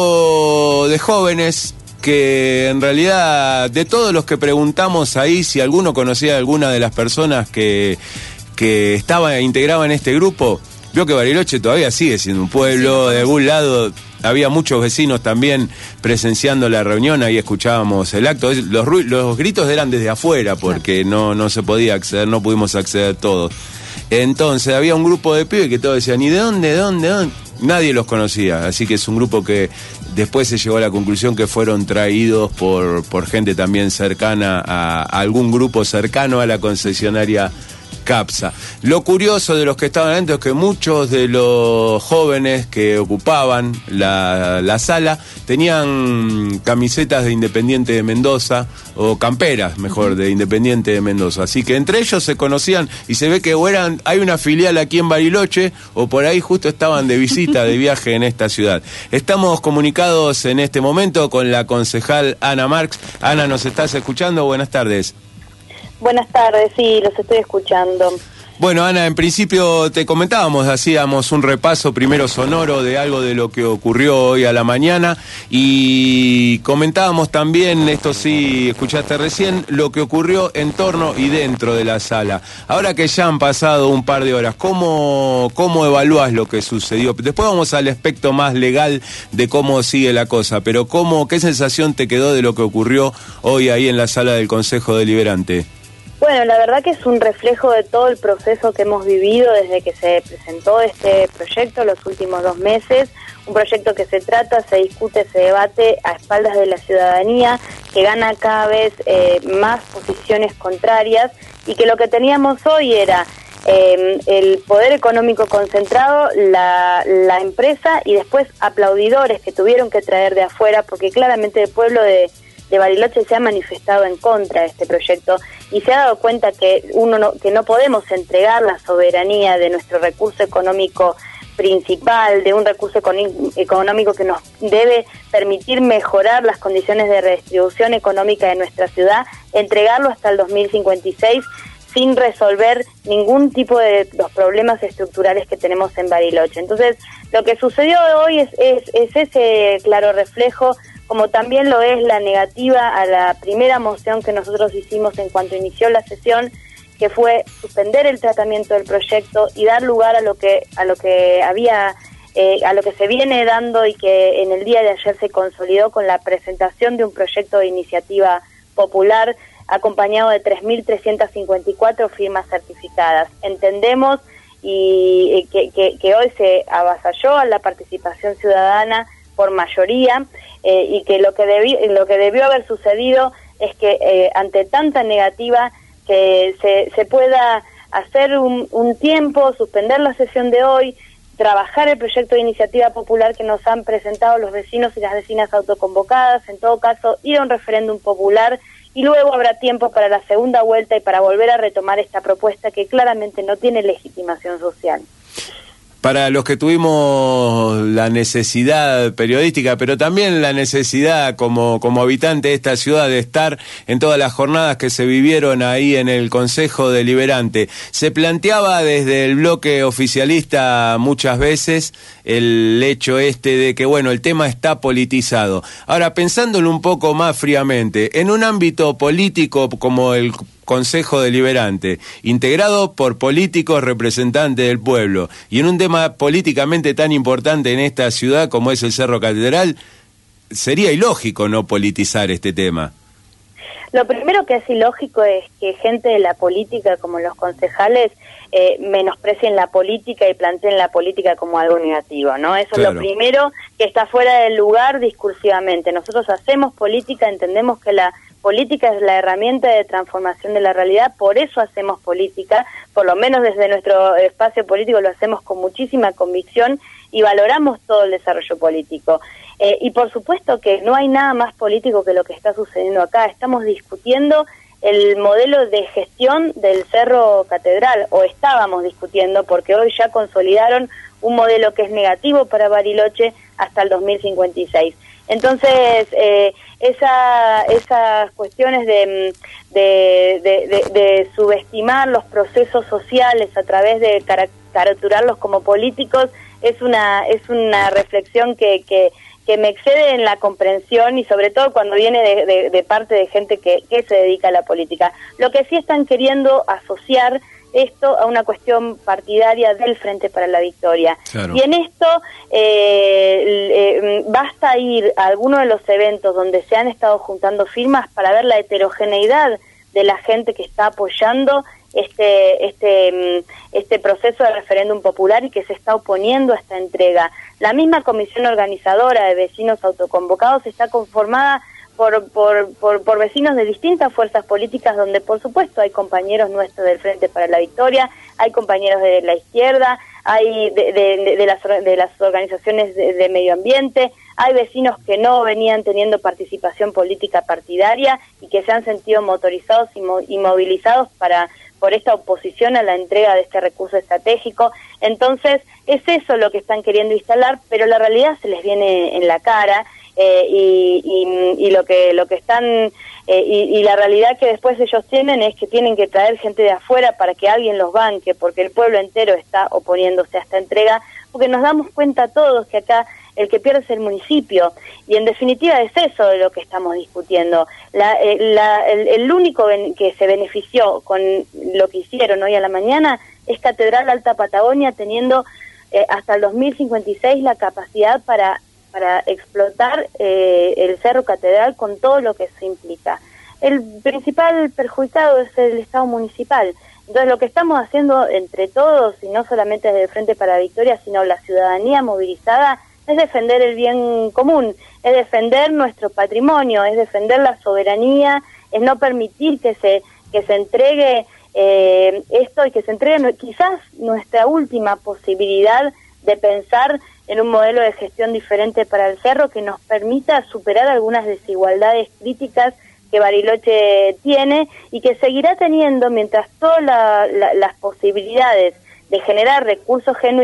grupo de jóvenes que en realidad, de todos los que preguntamos ahí, si alguno conocía a alguna de las personas que, que estaba, integraban este grupo, vio que Bariloche todavía sigue siendo un pueblo. De algún lado había muchos vecinos también presenciando la reunión, ahí escuchábamos el acto. Los, los gritos eran desde afuera porque no, no se podía acceder, no pudimos acceder todos. Entonces había un grupo de pibes que todos decían, ¿y de dónde, de dónde, de dónde? Nadie los conocía, así que es un grupo que después se llegó a la conclusión que fueron traídos por, por gente también cercana a, a algún grupo cercano a la concesionaria CAPSA. Lo curioso de los que estaban adentro es que muchos de los jóvenes que ocupaban la, la sala tenían camisetas de Independiente de Mendoza, o camperas, mejor, de Independiente de Mendoza. Así que entre ellos se conocían y se ve que o eran, hay una filial aquí en Bariloche o por ahí justo estaban de visita, de viaje en esta ciudad. Estamos comunicados en este momento con la concejal Ana Marx. Ana, ¿nos estás escuchando? Buenas tardes.
Buenas tardes, sí, los estoy escuchando.
Bueno, Ana, en principio te comentábamos, hacíamos un repaso primero sonoro de algo de lo que ocurrió hoy a la mañana y comentábamos también, esto sí escuchaste recién, lo que ocurrió en torno y dentro de la sala. Ahora que ya han pasado un par de horas, ¿cómo, cómo evaluás lo que sucedió? Después vamos al aspecto más legal de cómo sigue la cosa, pero ¿cómo, qué sensación te quedó de lo que ocurrió hoy ahí en la sala del Consejo Deliberante?
Bueno, la verdad que es un reflejo de todo el proceso que hemos vivido desde que se presentó este proyecto los últimos dos meses, un proyecto que se trata, se discute, se debate a espaldas de la ciudadanía, que gana cada vez eh, más posiciones contrarias y que lo que teníamos hoy era eh, el poder económico concentrado, la, la empresa y después aplaudidores que tuvieron que traer de afuera porque claramente el pueblo de... de Bariloche se ha manifestado en contra de este proyecto y se ha dado cuenta que uno no, que no podemos entregar la soberanía de nuestro recurso económico principal, de un recurso económico que nos debe permitir mejorar las condiciones de redistribución económica de nuestra ciudad, entregarlo hasta el dos mil cincuenta y seis sin resolver ningún tipo de los problemas estructurales que tenemos en Bariloche. Entonces, lo que sucedió hoy es, es, es ese claro reflejo, como también lo es la negativa a la primera moción que nosotros hicimos en cuanto inició la sesión, que fue suspender el tratamiento del proyecto y dar lugar a lo que a lo que había eh, a lo que se viene dando y que en el día de ayer se consolidó con la presentación de un proyecto de iniciativa popular acompañado de tres mil trescientas cincuenta y cuatro firmas certificadas. Entendemos y que, que, que hoy se avasalló a la participación ciudadana por mayoría eh, y que lo que debió lo que debió haber sucedido es que eh, ante tanta negativa que se, se pueda hacer un, un tiempo, suspender la sesión de hoy, trabajar el proyecto de iniciativa popular que nos han presentado los vecinos y las vecinas autoconvocadas, en todo caso ir a un referéndum popular y luego habrá tiempo para la segunda vuelta y para volver a retomar esta propuesta que claramente no tiene legitimación social.
Para los que tuvimos la necesidad periodística, pero también la necesidad como, como habitante de esta ciudad de estar en todas las jornadas que se vivieron ahí en el Consejo Deliberante, se planteaba desde el bloque oficialista muchas veces el hecho este de que, bueno, el tema está politizado. Ahora, pensándolo un poco más fríamente, en un ámbito político como el Consejo Deliberante, integrado por políticos representantes del pueblo, y en un tema políticamente tan importante en esta ciudad como es el Cerro Catedral, sería ilógico no politizar este tema.
Lo primero que es ilógico es que gente de la política, como los concejales, eh, menosprecien la política y planteen la política como algo negativo, ¿no? Eso claro. Es lo primero que está fuera del lugar discursivamente. Nosotros hacemos política, entendemos que la política es la herramienta de transformación de la realidad, por eso hacemos política, por lo menos desde nuestro espacio político lo hacemos con muchísima convicción y valoramos todo el desarrollo político. Eh, y por supuesto que no hay nada más político que lo que está sucediendo acá. Estamos discutiendo el modelo de gestión del Cerro Catedral, o estábamos discutiendo, porque hoy ya consolidaron un modelo que es negativo para Bariloche hasta el dos mil cincuenta y seis. Entonces, eh, esa, esas cuestiones de, de, de, de, de subestimar los procesos sociales a través de caricaturarlos como políticos es una, es una reflexión que, que, que me excede en la comprensión y sobre todo cuando viene de, de, de parte de gente que, que se dedica a la política. Lo que sí están queriendo asociar esto a una cuestión partidaria del Frente para la Victoria. Claro. Y en esto eh, eh, basta ir a alguno de los eventos donde se han estado juntando firmas para ver la heterogeneidad de la gente que está apoyando este este este proceso de referéndum popular y que se está oponiendo a esta entrega. La misma comisión organizadora de vecinos autoconvocados está conformada Por, por, por, por vecinos de distintas fuerzas políticas, donde por supuesto hay compañeros nuestros del Frente para la Victoria, hay compañeros de la izquierda, hay de, de, de, las, de las organizaciones de, de medio ambiente, hay vecinos que no venían teniendo participación política partidaria y que se han sentido motorizados y, mo, y movilizados para por esta oposición a la entrega de este recurso estratégico. Entonces, es eso lo que están queriendo instalar, pero la realidad se les viene en la cara. Eh, y, y, y lo que lo que están eh, y, y la realidad que después ellos tienen es que tienen que traer gente de afuera para que alguien los banque, porque el pueblo entero está oponiéndose a esta entrega, porque nos damos cuenta todos que acá el que pierde es el municipio, y en definitiva es eso de lo que estamos discutiendo. La, eh, la, el, el único que se benefició con lo que hicieron hoy a la mañana es Catedral Alta Patagonia, teniendo eh, hasta el dos mil cincuenta y seis la capacidad para para explotar eh, el Cerro Catedral con todo lo que eso implica. El principal perjudicado es el Estado municipal. Entonces lo que estamos haciendo entre todos, y no solamente desde el Frente para la Victoria, sino la ciudadanía movilizada, es defender el bien común, es defender nuestro patrimonio, es defender la soberanía, es no permitir que se, que se entregue eh, esto y que se entregue quizás nuestra última posibilidad de pensar en un modelo de gestión diferente para el cerro que nos permita superar algunas desigualdades críticas que Bariloche tiene y que seguirá teniendo mientras todas la, la, las posibilidades de generar recursos genuinos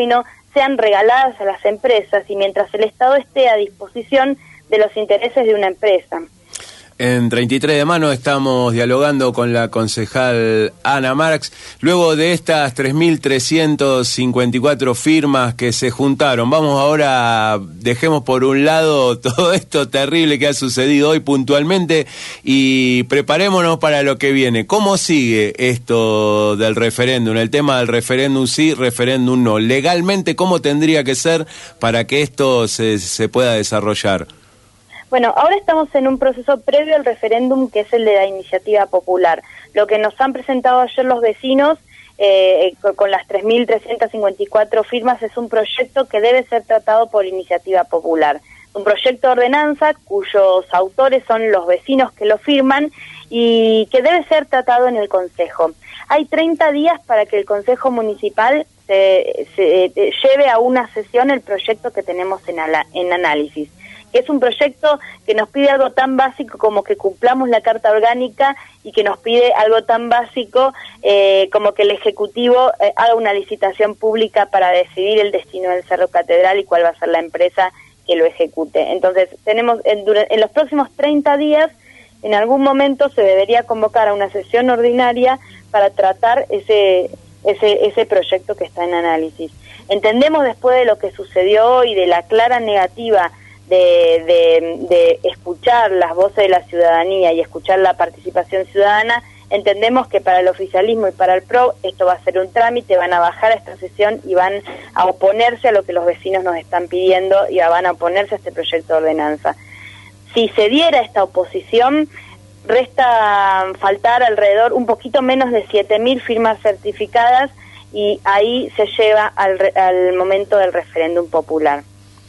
sean regaladas a las empresas y mientras el Estado esté a disposición de los intereses de una empresa.
En treinta y tres de mano estamos dialogando con la concejal Ana Marx, luego de estas tres mil trescientas cincuenta y cuatro firmas que se juntaron. Vamos ahora, dejemos por un lado todo esto terrible que ha sucedido hoy puntualmente y preparémonos para lo que viene. ¿Cómo sigue esto del referéndum? El tema del referéndum sí, referéndum no. Legalmente, ¿cómo tendría que ser para que esto se, se pueda desarrollar?
Bueno, ahora estamos en un proceso previo al referéndum, que es el de la iniciativa popular. Lo que nos han presentado ayer los vecinos, eh, con, con las tres mil trescientas cincuenta y cuatro firmas, es un proyecto que debe ser tratado por iniciativa popular. Un proyecto de ordenanza cuyos autores son los vecinos que lo firman y que debe ser tratado en el Consejo. Hay treinta días para que el Consejo Municipal se, se eh, lleve a una sesión el proyecto que tenemos en, ala, en análisis. Que es un proyecto que nos pide algo tan básico como que cumplamos la Carta Orgánica y que nos pide algo tan básico eh, como que el Ejecutivo eh, haga una licitación pública para decidir el destino del Cerro Catedral y cuál va a ser la empresa que lo ejecute. Entonces, tenemos en, en los próximos treinta días, en algún momento se debería convocar a una sesión ordinaria para tratar ese, ese, ese proyecto que está en análisis. Entendemos, después de lo que sucedió hoy, de la clara negativa De, de, de escuchar las voces de la ciudadanía y escuchar la participación ciudadana, entendemos que para el oficialismo y para el P R O esto va a ser un trámite, van a bajar a esta sesión y van a oponerse a lo que los vecinos nos están pidiendo y van a oponerse a este proyecto de ordenanza. Si se diera esta oposición, resta faltar alrededor un poquito menos de siete mil firmas certificadas y ahí se lleva al, al momento del referéndum popular.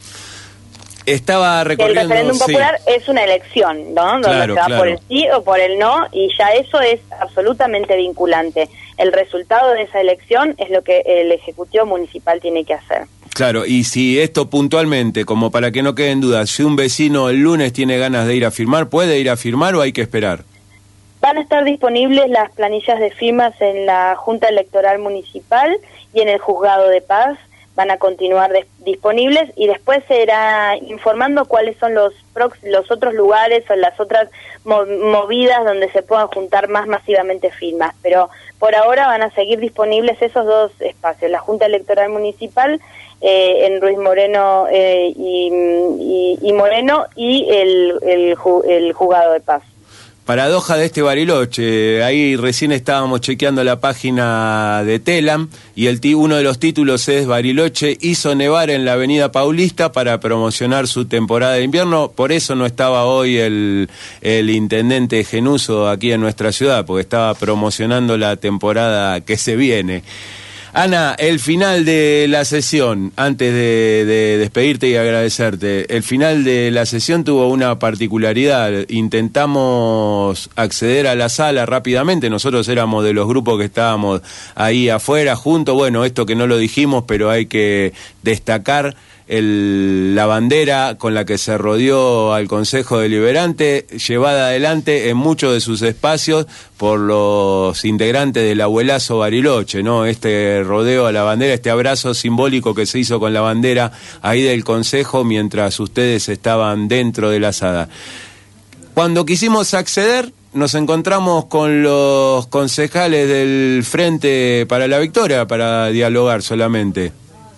Estaba recorriendo...
El referéndum popular sí. Es una elección, ¿no? Donde
claro,
se va
claro.
por el sí o por el no, y ya eso es absolutamente vinculante. El resultado de esa elección es lo que el Ejecutivo Municipal tiene que hacer.
Claro, y si esto puntualmente, como para que no queden dudas, si un vecino el lunes tiene ganas de ir a firmar, ¿puede ir a firmar o hay que esperar?
Van a estar disponibles las planillas de firmas en la Junta Electoral Municipal y en el Juzgado de Paz. Van a continuar de, disponibles y después se irá informando cuáles son los prox, los otros lugares o las otras mo, movidas donde se puedan juntar más masivamente firmas. Pero por ahora van a seguir disponibles esos dos espacios, la Junta Electoral Municipal eh, en Ruiz Moreno eh, y, y, y Moreno y el, el, el Juzgado de Paz.
Paradoja de este Bariloche, ahí recién estábamos chequeando la página de Telam y el uno de los títulos es Bariloche hizo nevar en la avenida Paulista para promocionar su temporada de invierno, por eso no estaba hoy el, el intendente Genuso aquí en nuestra ciudad, porque estaba promocionando la temporada que se viene. Ana, el final de la sesión, antes de, de despedirte y agradecerte, el final de la sesión tuvo una particularidad. Intentamos acceder a la sala rápidamente, nosotros éramos de los grupos que estábamos ahí afuera juntos. Bueno, esto que no lo dijimos, pero hay que destacar el, la bandera con la que se rodeó al Consejo Deliberante, llevada adelante en muchos de sus espacios por los integrantes del Abuelazo Bariloche, ¿no? Este rodeo a la bandera, este abrazo simbólico que se hizo con la bandera ahí del Consejo mientras ustedes estaban dentro de la sala. Cuando quisimos acceder, nos encontramos con los concejales del Frente para la Victoria para dialogar solamente.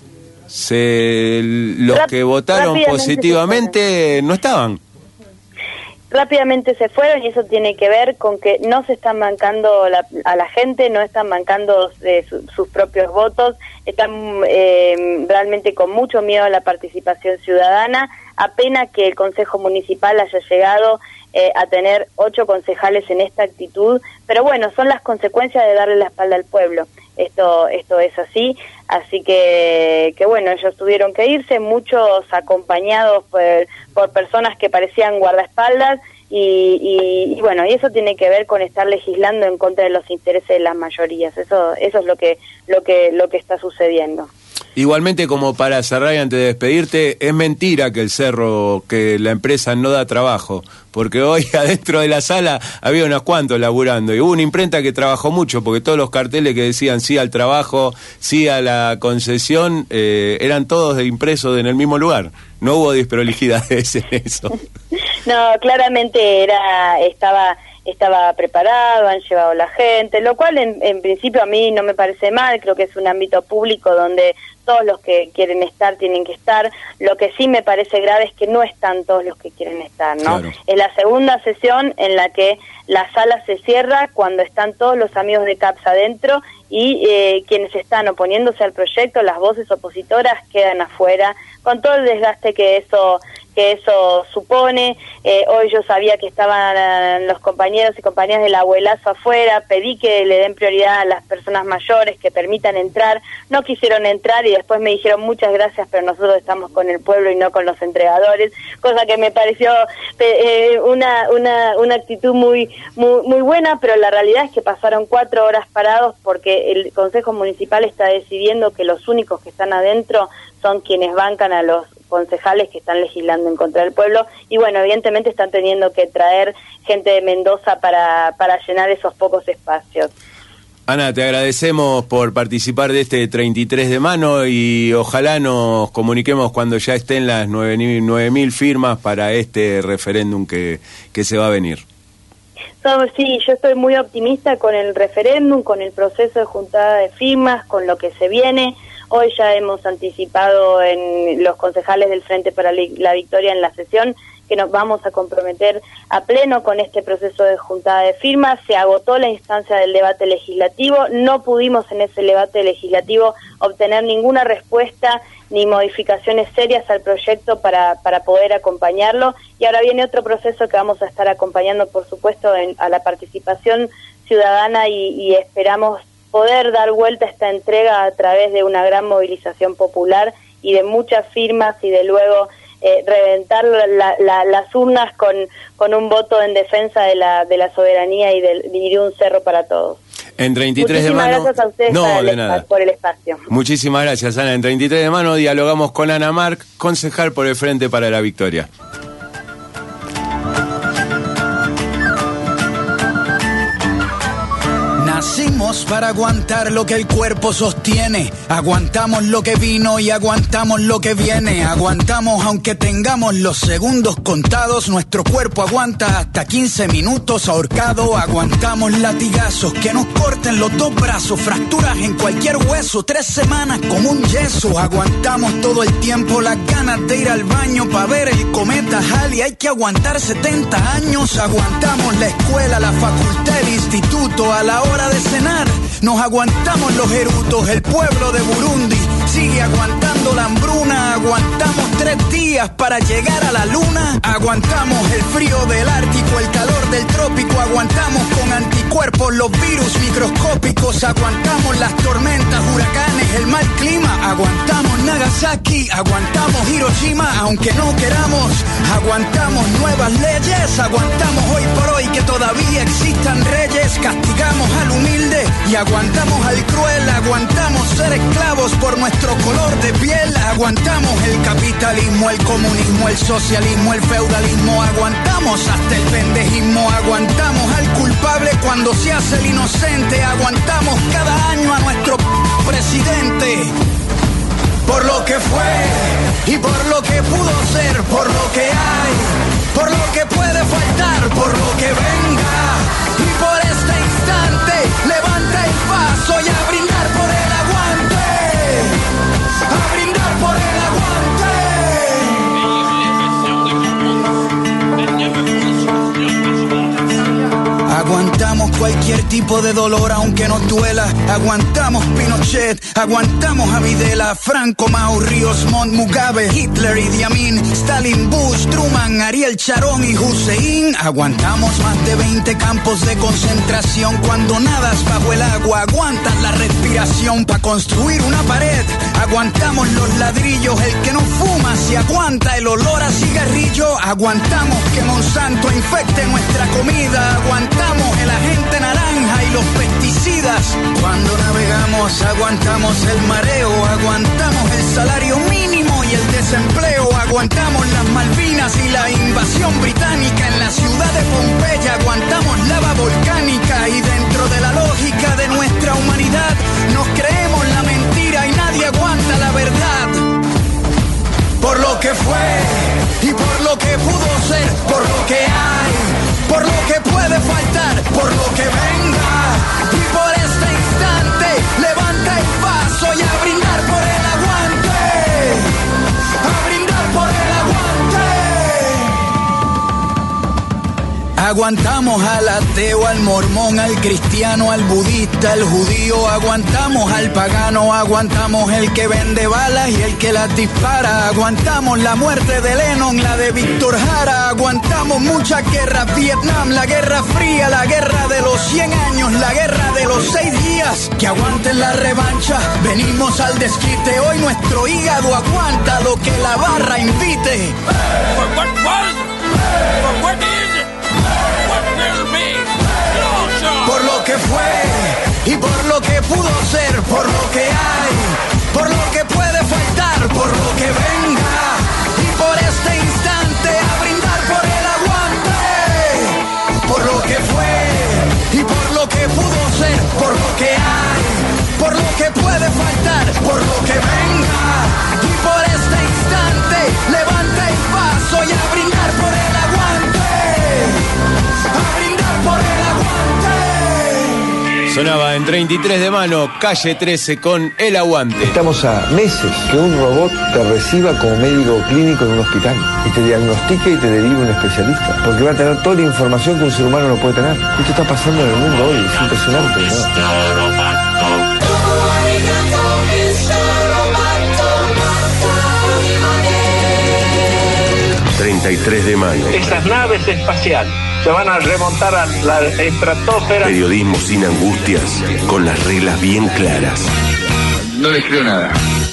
Se, los Rap- que votaron positivamente no estaban.
Rápidamente se fueron y eso tiene que ver con que no se están bancando la, a la gente, no están bancando eh, su, sus propios votos, están eh, realmente con mucho miedo a la participación ciudadana, apenas que el Consejo Municipal haya llegado eh, a tener ocho concejales en esta actitud, pero bueno, son las consecuencias de darle la espalda al pueblo. Esto esto es así, así que que bueno, ellos tuvieron que irse, muchos acompañados por, por personas que parecían guardaespaldas y, y, y bueno, y eso tiene que ver con estar legislando en contra de los intereses de las mayorías. Eso eso es lo que lo que lo que está sucediendo.
Igualmente, como para cerrar y antes de despedirte, es mentira que el cerro, que la empresa no da trabajo, porque hoy adentro de la sala había unos cuantos laburando y hubo una imprenta que trabajó mucho, porque todos los carteles que decían sí al trabajo, sí a la concesión, eh, eran todos de impresos en el mismo lugar. No hubo desprolijidades en eso.
No, claramente era estaba estaba preparado, han llevado la gente, lo cual en, en principio a mí no me parece mal, creo que es un ámbito público donde todos los que quieren estar tienen que estar. Lo que sí me parece grave es que no están todos los que quieren estar, ¿no? Claro. Es la segunda sesión en la que la sala se cierra cuando están todos los amigos de CAPS adentro y eh, quienes están oponiéndose al proyecto, las voces opositoras, quedan afuera, con todo el desgaste que eso que eso supone. Eh, hoy yo sabía que estaban los compañeros y compañeras del abuelazo afuera, pedí que le den prioridad a las personas mayores, que permitan entrar, no quisieron entrar y después me dijeron muchas gracias, pero nosotros estamos con el pueblo y no con los entregadores, cosa que me pareció eh, una, una, una actitud muy, muy, muy buena, pero la realidad es que pasaron cuatro horas parados porque el Consejo Municipal está decidiendo que los únicos que están adentro son quienes bancan a los concejales que están legislando en contra del pueblo y bueno, evidentemente están teniendo que traer gente de Mendoza para, para llenar esos pocos espacios.
Ana, te agradecemos por participar de este treinta y tres de mano y ojalá nos comuniquemos cuando ya estén las nueve mil firmas para este referéndum que, que se va a venir.
So, sí, yo estoy muy optimista con el referéndum, con el proceso de juntada de firmas, con lo que se viene. Hoy ya hemos anticipado en los concejales del Frente para la Victoria en la sesión que nos vamos a comprometer a pleno con este proceso de juntada de firmas. Se agotó la instancia del debate legislativo, no pudimos en ese debate legislativo obtener ninguna respuesta ni modificaciones serias al proyecto para, para poder acompañarlo y ahora viene otro proceso que vamos a estar acompañando, por supuesto, en, a la participación ciudadana y, y esperamos poder dar vuelta a esta entrega a través de una gran movilización popular y de muchas firmas y de luego eh, reventar la, la, las urnas con, con un voto en defensa de la, de la soberanía y de, y de un cerro para todos.
En treinta y tres
Muchísimas
de mano.
Gracias a ustedes
no,
por,
de
el,
nada.
por el espacio.
Muchísimas gracias, Ana. En treinta y tres de mano dialogamos con Ana Marc, concejal por el Frente para la Victoria.
Nacimos para aguantar lo que el cuerpo sostiene. Aguantamos lo que vino y aguantamos lo que viene. Aguantamos aunque tengamos los segundos contados. Nuestro cuerpo aguanta hasta quince minutos ahorcado. Aguantamos latigazos que nos corten los dos brazos. Fracturas en cualquier hueso. Tres semanas como un yeso. Aguantamos todo el tiempo las ganas de ir al baño para ver el cometa Halley. Hay que aguantar setenta años. Aguantamos la escuela, la facultad, el instituto. A la hora de cenar, nos aguantamos los erutos, el pueblo de Burundi sigue aguantando la hambruna, aguantamos tres días para llegar a la luna, aguantamos el frío del Ártico, el calor del trópico, aguantamos con anticuerpos los virus microscópicos, aguantamos las tormentas, huracanes, el mal clima, aguantamos Nagasaki, aguantamos Hiroshima, aunque no queramos, aguantamos nuevas leyes, aguantamos hoy por hoy que todavía existan reyes, castigamos al humilde y aguantamos al cruel, aguantamos ser esclavos por nuestro color de piel, aguantamos el capitalismo, el comunismo, el socialismo, el feudalismo, aguantamos hasta el pendejismo, aguantamos al culpable cuando se hace el inocente, aguantamos cada año a nuestro presidente. Por lo que fue y por lo que pudo ser, por lo que hay, por lo que puede faltar, por lo que venga y por este instante, levanta el paso y a brindar por el aguante, a brindar por el aguante. Aguantamos cualquier tipo de dolor aunque nos duela, aguantamos Pinochet, aguantamos a Videla, Franco, Mao, Ríos Montt, Mugabe, Hitler, Idi Amin, Stalin, Bush, Truman, Ariel Sharon y Hussein, aguantamos más de veinte campos de concentración, cuando nadas bajo el agua aguantas la respiración para construir una pared, aguantamos los ladrillos, el que no fuma se aguanta el olor a cigarrillo, aguantamos que Monsanto infecte nuestra comida, aguantamos el agente naranja y los pesticidas, cuando navegamos aguantamos, aguantamos el mareo, aguantamos el salario mínimo y el desempleo, aguantamos las Malvinas y la invasión británica en la ciudad de Pompeya, aguantamos lava volcánica y dentro de la lógica de nuestra humanidad nos creemos la mentira y nadie aguanta la verdad. Por lo que fue y por lo que pudo ser, por lo que hay, por lo que puede faltar, por lo que venga y por este instante, levanta el vaso y a brindar por el aguante, a brindar por el aguante. Aguantamos al ateo, al mormón, al cristiano, al budista, al judío, aguantamos al pagano, aguantamos el que vende balas y el que las dispara, aguantamos la muerte de Lennon, la de Víctor Jara, aguantamos muchas guerras, Vietnam, la Guerra Fría, la guerra de los cien años, la guerra de los seis días, que aguanten la revancha, venimos al desquite, hoy nuestro hígado aguanta lo que la barra invite. Por lo que fue y por lo que pudo ser, por lo que hay, por lo que puede faltar, por lo que venga y por este instante a brindar por el aguante. Por lo que fue y por lo que pudo ser, por lo que hay, por lo que puede faltar, por lo que venga y por este instante levanta el vaso y a brindar por el aguante. A brindar por el aguante.
Sonaba en treinta y tres de mano, Calle trece con El Aguante.
Estamos a meses que un robot te reciba como médico clínico en un hospital y te diagnostique y te derive un especialista, porque va a tener toda la información que un ser humano no puede tener. Esto está pasando en el mundo hoy, es impresionante, ¿no?
treinta y tres de mano.
Esas naves espaciales se van a remontar a la estratosfera.
Periodismo sin angustias, con las reglas bien claras.
No les creo nada.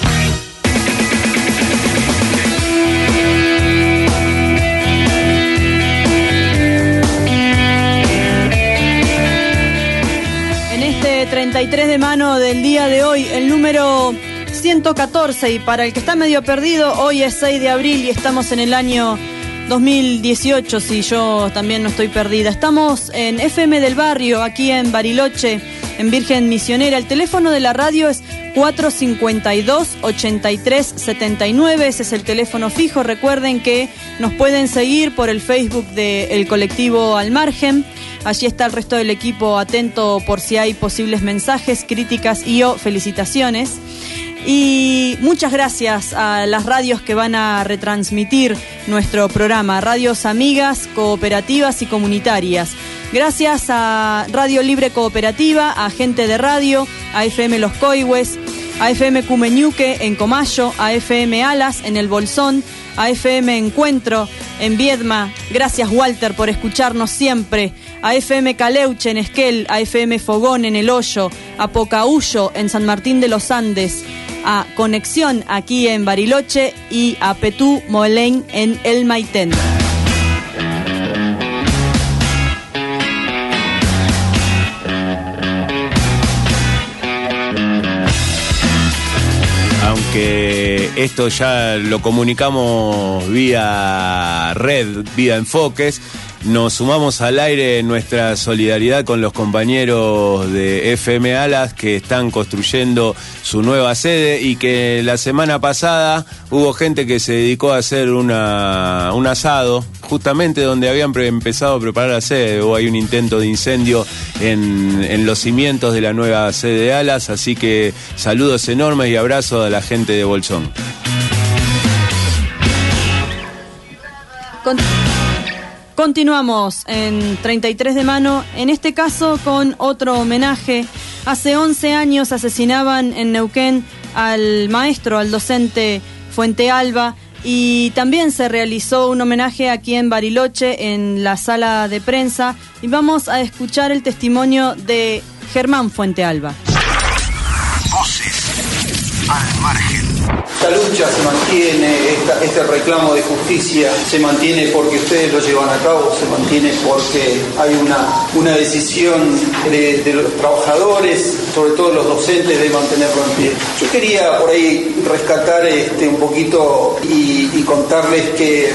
En este treinta y tres de mano del día de hoy, el número ciento catorce, y para el que está medio perdido, hoy es seis de abril y estamos en el año dos mil dieciocho, si yo también no estoy perdida. Estamos en F M del Barrio, aquí en Bariloche, en Virgen Misionera. El teléfono de la radio es cuatro cinco dos, ocho tres siete nueve, ese es el teléfono fijo. Recuerden que nos pueden seguir por el Facebook del colectivo Al Margen. Allí está el resto del equipo atento por si hay posibles mensajes, críticas y o felicitaciones. Y muchas gracias a las radios que van a retransmitir nuestro programa, radios amigas, cooperativas y comunitarias. Gracias a Radio Libre Cooperativa, a Gente de Radio, a F M Los Coihues, a F M Cumeñuque en Comayo, a F M Alas en El Bolsón, a F M Encuentro en Viedma. Gracias, Walter, por escucharnos siempre. A F M Caleuche en Esquel, a F M Fogón en El Hoyo, a Pocahuyo en San Martín de los Andes, a Conexión aquí en Bariloche y a Petú Molén en El Maitén.
Aunque esto ya lo comunicamos vía red, vía enfoques, nos sumamos al aire nuestra solidaridad con los compañeros de F M Alas que están construyendo su nueva sede y que la semana pasada hubo gente que se dedicó a hacer una, un asado justamente donde habían pre- empezado a preparar la sede. Hubo hay un intento de incendio en, en los cimientos de la nueva sede de Alas, así que saludos enormes y abrazos a la gente de Bolsón.
Con- Continuamos en treinta y tres de mano, en este caso con otro homenaje. Hace once años asesinaban en Neuquén al maestro, al docente Fuente Alba, y también se realizó un homenaje aquí en Bariloche, en la sala de prensa, y vamos a escuchar el testimonio de Germán Fuente Alba.
Voces al margen.
Esta lucha se mantiene, esta, este reclamo de justicia se mantiene porque ustedes lo llevan a cabo, se mantiene porque hay una, una decisión de, de los trabajadores, sobre todo los docentes, de mantenerlo en pie. Yo quería por ahí rescatar este, un poquito y, y contarles que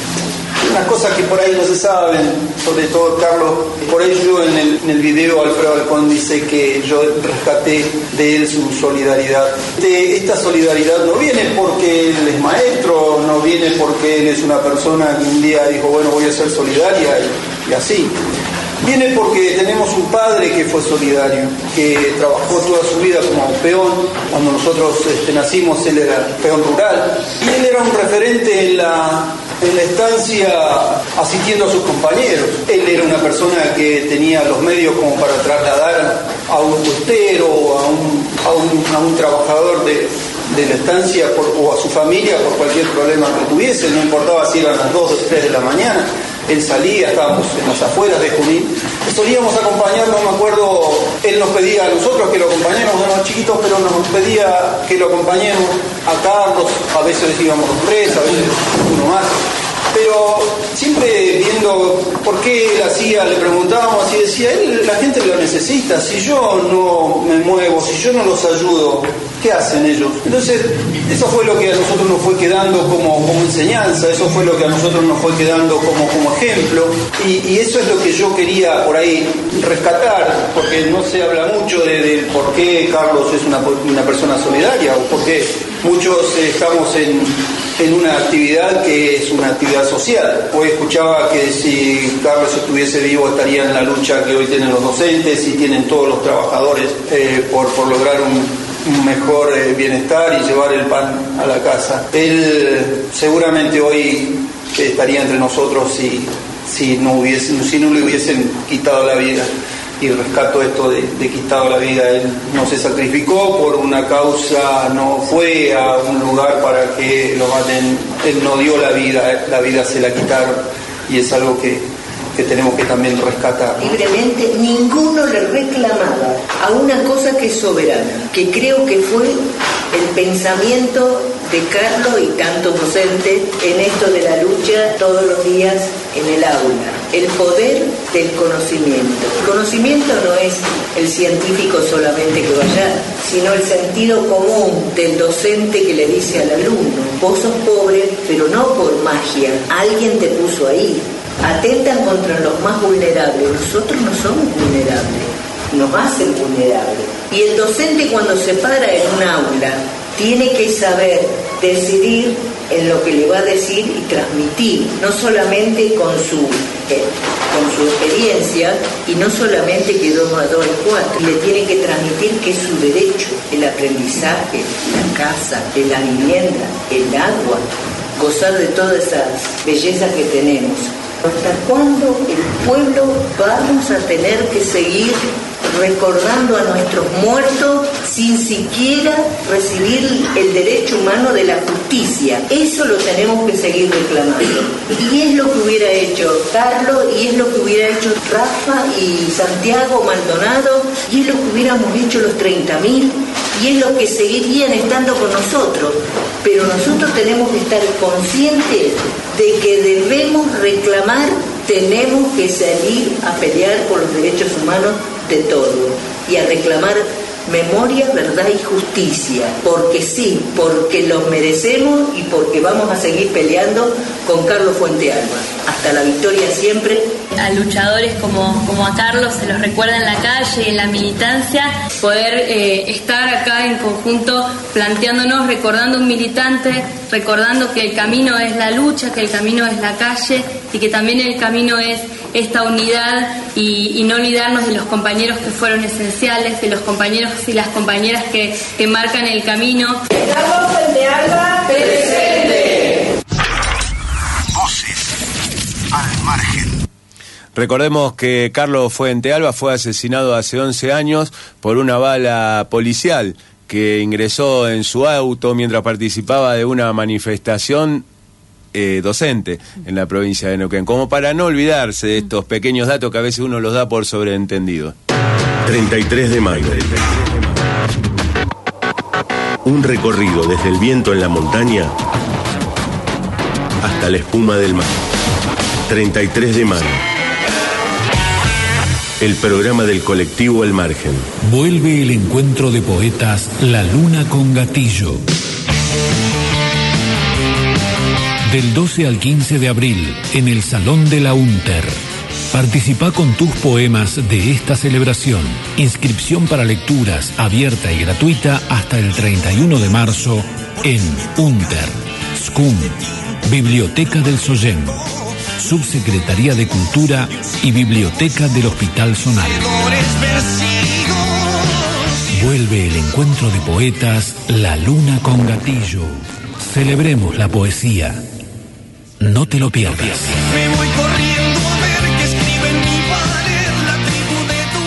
unas cosas que por ahí no se saben, sobre todo Carlos, por ello en el, en el video Alfredo Alcón dice que yo rescaté de él su solidaridad. De esta solidaridad no viene porque él es maestro, no viene porque él es una persona que un día dijo, bueno, voy a ser solidaria y, y así. Viene porque tenemos un padre que fue solidario, que trabajó toda su vida como peón. Cuando nosotros este, nacimos, él era peón rural. Y él era un referente en la, en la estancia asistiendo a sus compañeros. Él era una persona que tenía los medios como para trasladar a un costero, a un, a un, a un trabajador de... de la estancia por, o a su familia por cualquier problema que tuviese, no importaba si eran las dos o tres de la mañana, él salía, estábamos en las afueras de Junín, solíamos acompañarlo, me acuerdo, él nos pedía a nosotros que lo acompañemos, éramos chiquitos, pero nos pedía que lo acompañemos a Carlos, a veces íbamos los tres, a veces uno más, pero siempre viendo por qué él hacía, le preguntábamos y decía, él, la gente lo necesita, si yo no me muevo, si yo no los ayudo, ¿qué hacen ellos? Entonces, eso fue lo que a nosotros nos fue quedando como, como enseñanza, eso fue lo que a nosotros nos fue quedando como, como ejemplo, y, y eso es lo que yo quería por ahí rescatar, porque no se habla mucho de, de por qué Carlos es una, una persona solidaria, o por qué muchos eh, estamos en, en una actividad que es una actividad social. Hoy escuchaba que si Carlos estuviese vivo estaría en la lucha que hoy tienen los docentes y tienen todos los trabajadores eh, por, por lograr un un mejor eh, bienestar y llevar el pan a la casa. Él seguramente hoy estaría entre nosotros si, si, no, hubiese, si no le hubiesen quitado la vida. Y rescato esto de, de quitado la vida. Él no se sacrificó por una causa, no fue a un lugar para que lo maten. Él no dio la vida, la vida se la quitaron. Y es algo que, que tenemos que también rescatar, ¿no?
Libremente, ninguno le reclamaba a una cosa que es soberana, que creo que fue el pensamiento de Carlos y tantos docentes en esto de la lucha todos los días en el aula, el poder del conocimiento. El conocimiento no es el científico solamente que vaya, sino el sentido común del docente que le dice al alumno, vos sos pobre, pero no por magia, alguien te puso ahí. Atentan contra los más vulnerables. Nosotros no somos vulnerables, nos hacen vulnerables. Y el docente, cuando se para en un aula, tiene que saber decidir en lo que le va a decir y transmitir, no solamente con su, eh, con su experiencia, y no solamente que dos más dos es cuatro, le tiene que transmitir que es su derecho, el aprendizaje, la casa, la vivienda, el agua, gozar de todas esas bellezas que tenemos. ¿Hasta cuándo el pueblo vamos a tener que seguir recordando a nuestros muertos sin siquiera recibir el derecho humano de la justicia? Eso lo tenemos que seguir reclamando. Y es lo que hubiera hecho Carlos, y es lo que hubiera hecho Rafa y Santiago Maldonado, y es lo que hubiéramos hecho los treinta mil, y es lo que seguirían estando con nosotros. Pero nosotros tenemos que estar conscientes de que debemos reclamar, tenemos que salir a pelear por los derechos humanos de todos y a reclamar memoria, verdad y justicia, porque sí, porque los merecemos y porque vamos a seguir peleando con Carlos Fuentealba. Hasta la victoria siempre.
A luchadores como, como a Carlos se los recuerda en la calle y en la militancia, poder eh, estar acá en conjunto planteándonos, recordando un militante, recordando que el camino es la lucha, que el camino es la calle y que también el camino es esta unidad y, y no olvidarnos de los compañeros que fueron esenciales, de los compañeros y las compañeras que, que marcan el camino.
Carlos Fuentealba, presente.
Voces al margen.
Recordemos que Carlos Fuentealba fue asesinado hace once años por una bala policial que ingresó en su auto mientras participaba de una manifestación eh, docente en la provincia de Neuquén, como para no olvidarse de estos pequeños datos que a veces uno los da por sobreentendido.
treinta y tres de mayo. Un recorrido desde el viento en la montaña hasta la espuma del mar. treinta y tres de mano. El programa del colectivo El Margen.
Vuelve el encuentro de poetas La Luna con Gatillo. Del doce al quince de abril, en el Salón de la UNTER. Participa con tus poemas de esta celebración. Inscripción para lecturas abierta y gratuita hasta el treinta y uno de marzo en UNTER, S C U M, Biblioteca del Sollem, Subsecretaría de Cultura y Biblioteca del Hospital Zonal. Vuelve el encuentro de poetas La Luna con Gatillo. Celebremos la poesía. No te lo pierdas.
Me voy corriendo a ver qué escribe en mi pared la tribu de tu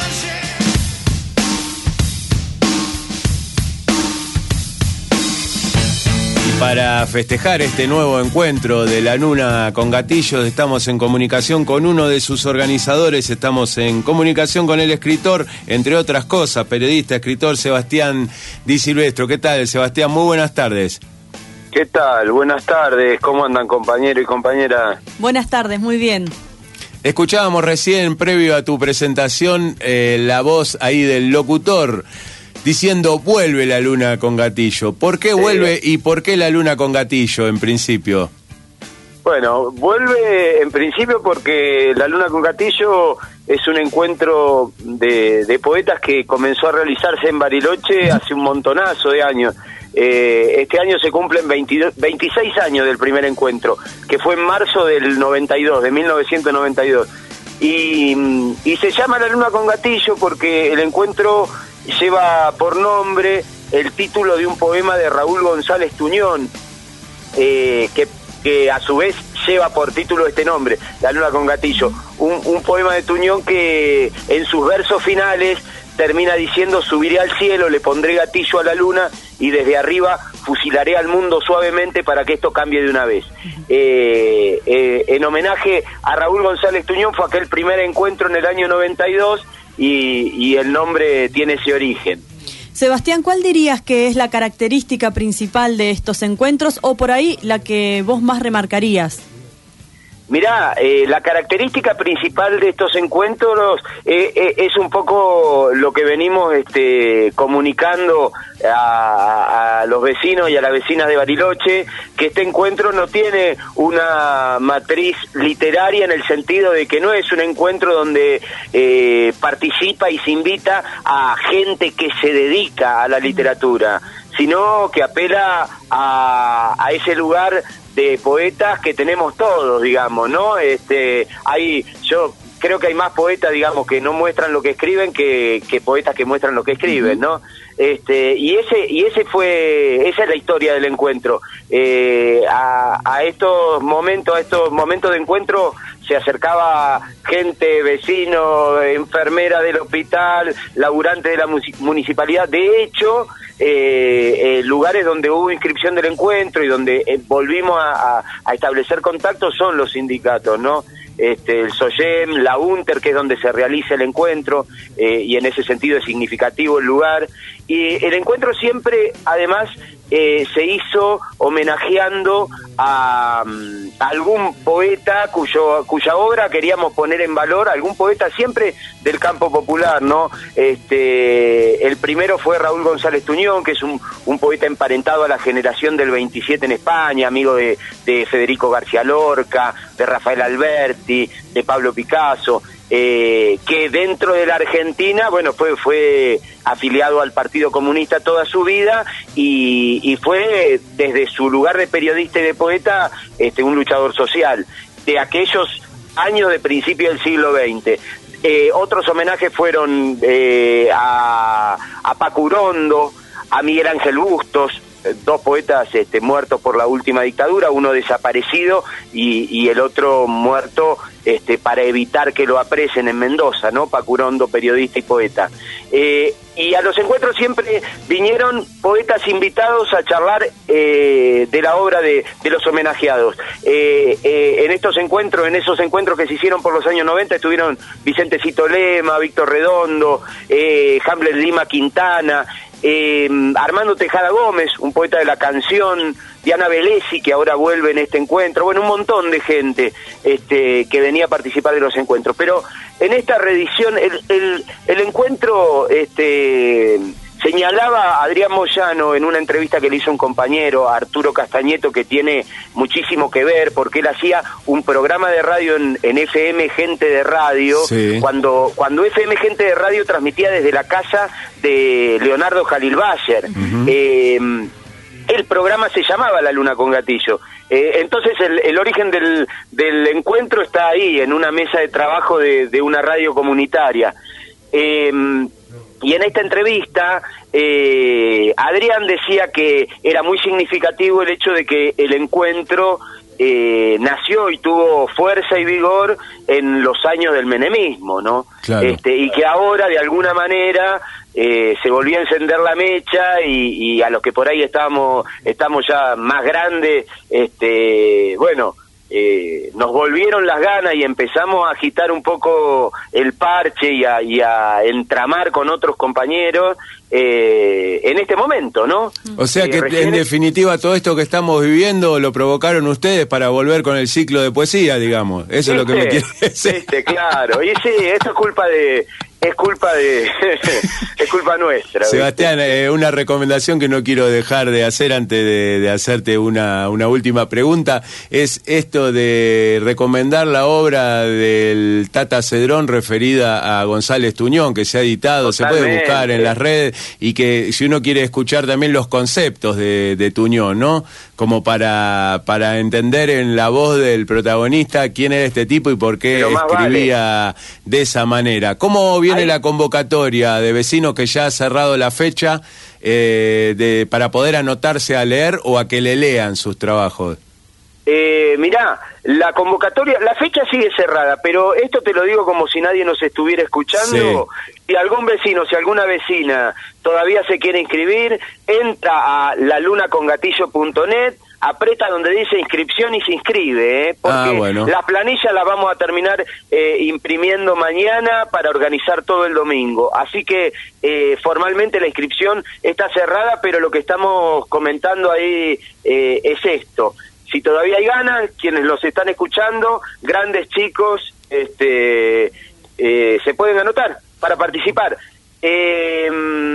calle.
Y para festejar este nuevo encuentro de La Luna con Gatillo, estamos en comunicación con uno de sus organizadores, estamos en comunicación con el escritor, entre otras cosas, periodista, escritor Sebastián Di Silvestro. ¿Qué tal, Sebastián? Muy buenas tardes.
¿Qué tal? Buenas tardes. ¿Cómo andan, compañero y compañera?
Buenas tardes, muy bien.
Escuchábamos recién, previo a tu presentación, eh, la voz ahí del locutor diciendo vuelve La Luna con Gatillo. ¿Por qué vuelve y por qué La Luna con Gatillo en principio?
Bueno, vuelve en principio porque La Luna con Gatillo es un encuentro de, de poetas que comenzó a realizarse en Bariloche hace un montonazo de años. Eh, este año se cumplen veintidós, veintiséis años del primer encuentro, que fue en marzo del noventa y dos, de mil novecientos noventa y dos. Y, y se llama La Luna con Gatillo porque el encuentro lleva por nombre el título de un poema de Raúl González Tuñón, eh, que, que a su vez lleva por título este nombre, La Luna con Gatillo. Un, un poema de Tuñón que en sus versos finales termina diciendo: subiré al cielo, le pondré gatillo a la luna y desde arriba fusilaré al mundo suavemente para que esto cambie de una vez. Eh, eh, en homenaje a Raúl González Tuñón fue aquel primer encuentro en el año noventa y dos y, y el nombre tiene ese origen.
Sebastián, ¿cuál dirías que es la característica principal de estos encuentros o por ahí la que vos más remarcarías?
Mirá, eh, la característica principal de estos encuentros eh, eh, es un poco lo que venimos este, comunicando a, a los vecinos y a las vecinas de Bariloche, que este encuentro no tiene una matriz literaria en el sentido de que no es un encuentro donde eh, participa y se invita a gente que se dedica a la literatura, sino que apela a, a ese lugar de poetas que tenemos todos, digamos, ¿no? Este, hay, yo creo que hay más poetas, digamos, que no muestran lo que escriben que, que poetas que muestran lo que escriben, ¿no? Este, y ese, y ese fue, esa es la historia del encuentro. Eh, a, a estos momentos, a estos momentos de encuentro se acercaba gente, vecino, enfermera del hospital, laburante de la municipalidad. De hecho, eh, eh, lugares donde hubo inscripción del encuentro y donde eh, volvimos a, a, a establecer contactos son los sindicatos, ¿no? Este, el Sollem, la UNTER, que es donde se realiza el encuentro, eh, y en ese sentido es significativo el lugar. Y el encuentro siempre, además, eh, se hizo homenajeando a, a algún poeta cuyo cuya obra queríamos poner en valor, algún poeta siempre del campo popular, ¿no? Este, el primero fue Raúl González Tuñón, que es un, un poeta emparentado a la generación del veintisiete en España, amigo de, de Federico García Lorca, de Rafael Alberti, de Pablo Picasso. Eh, que dentro de la Argentina, bueno, fue fue afiliado al Partido Comunista toda su vida y, y fue desde su lugar de periodista y de poeta este, un luchador social de aquellos años de principio del siglo veinte. Eh, otros homenajes fueron eh, a, a Paco Urondo, a Miguel Ángel Bustos, dos poetas este, muertos por la última dictadura, uno desaparecido y, y el otro muerto este, para evitar que lo apresen en Mendoza, ¿no? Paco Urondo, periodista y poeta. Eh, y a los encuentros siempre vinieron poetas invitados a charlar eh, de la obra de, de los homenajeados. Eh, eh, en estos encuentros, en esos encuentros que se hicieron por los años noventa, estuvieron Vicente Cito Lema, Víctor Redondo, eh, Hamlet Lima Quintana. eh, Armando Tejada Gómez, un poeta de la canción, Diana Velesi, que ahora vuelve en este encuentro, bueno, un montón de gente este, que venía a participar de los encuentros. Pero en esta reedición, el, el, el encuentro... este señalaba a Adrián Moyano en una entrevista que le hizo un compañero, Arturo Castañeto, que tiene muchísimo que ver, porque él hacía un programa de radio en, en F M Gente de Radio, sí. cuando cuando F M Gente de Radio transmitía desde la casa de Leonardo Jalil Bayer. Uh-huh. eh, el programa se llamaba La Luna con Gatillo. Eh, entonces el, el origen del, del encuentro está ahí, en una mesa de trabajo de, de una radio comunitaria. Eh, Y en esta entrevista, eh, Adrián decía que era muy significativo el hecho de que el encuentro eh, nació y tuvo fuerza y vigor en los años del menemismo, ¿no? Claro. Este, y que ahora, de alguna manera, eh, se volvió a encender la mecha y, y a los que por ahí estábamos, estamos ya más grandes, este, bueno... Eh, nos volvieron las ganas y empezamos a agitar un poco el parche y a, y a entramar con otros compañeros eh, en este momento, ¿no?
O sea que
eh, recién...
en definitiva todo esto que estamos viviendo lo provocaron ustedes para volver con el ciclo de poesía, digamos. Eso ¿Viste? Es lo que me quiere decir.
¿Viste? Claro, y sí, esto es culpa de... Es culpa de es culpa nuestra.
Sebastián, eh, una recomendación que no quiero dejar de hacer antes de, de hacerte una, una última pregunta es esto de recomendar la obra del Tata Cedrón referida a González Tuñón, que se ha editado, Totalmente. Se puede buscar en las redes, y que si uno quiere escuchar también los conceptos de, de Tuñón, ¿no? Como para, para entender en la voz del protagonista quién era este tipo y por qué escribía vale. de esa manera. ¿Cómo viene Ay. la convocatoria de vecinos que ya ha cerrado la fecha eh, de, para poder anotarse a leer o a que le lean sus trabajos?
Eh, mirá, la convocatoria, la fecha sigue cerrada, pero esto te lo digo como si nadie nos estuviera escuchando. Sí. Si algún vecino, si alguna vecina todavía se quiere inscribir, entra a la luna con gatillo punto net, aprieta donde dice inscripción y se inscribe, ¿eh? Porque ah, bueno. las planillas las vamos a terminar eh, imprimiendo mañana para organizar todo el domingo. Así que eh, formalmente la inscripción está cerrada, pero lo que estamos comentando ahí eh, es esto. Si todavía hay ganas, quienes los están escuchando, grandes chicos, este, eh, se pueden anotar para participar. Eh,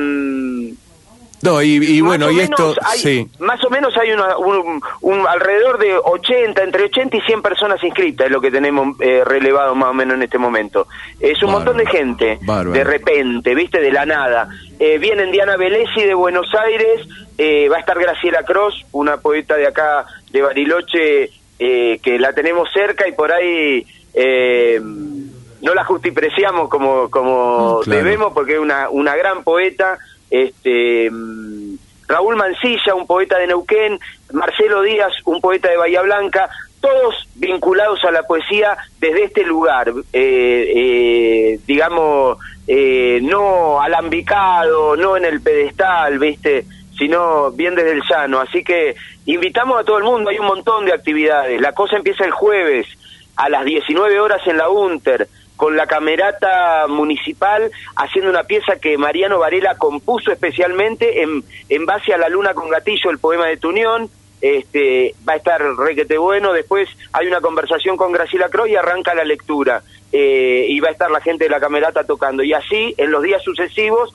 no, y, y bueno, y esto,
hay,
sí.
Más o menos hay una, un, un alrededor de ochenta, entre ochenta y cien personas inscritas, es lo que tenemos eh, relevado más o menos en este momento. Es un Bárbaro. montón de gente, Bárbaro. de repente, ¿viste? De la nada. Eh, vienen Diana Velesi de Buenos Aires, eh, va a estar Graciela Cross, una poeta de acá, de Bariloche, eh, que la tenemos cerca y por ahí eh, no la justipreciamos como, como claro. debemos, porque es una, una gran poeta. Este Raúl Mancilla, un poeta de Neuquén, Marcelo Díaz, un poeta de Bahía Blanca, todos vinculados a la poesía desde este lugar, eh, eh, digamos, eh, no alambicado, no en el pedestal, ¿viste?, sino bien desde el llano. Así que invitamos a todo el mundo, hay un montón de actividades. La cosa empieza el jueves a las diecinueve horas en la UNTER, con la Camerata Municipal, haciendo una pieza que Mariano Varela compuso especialmente en, en base a La Luna con Gatillo, el poema de Tuñón. Este, va a estar requete bueno. Después hay una conversación con Graciela Croy y arranca la lectura. Eh, y va a estar la gente de la Camerata tocando. Y así, en los días sucesivos,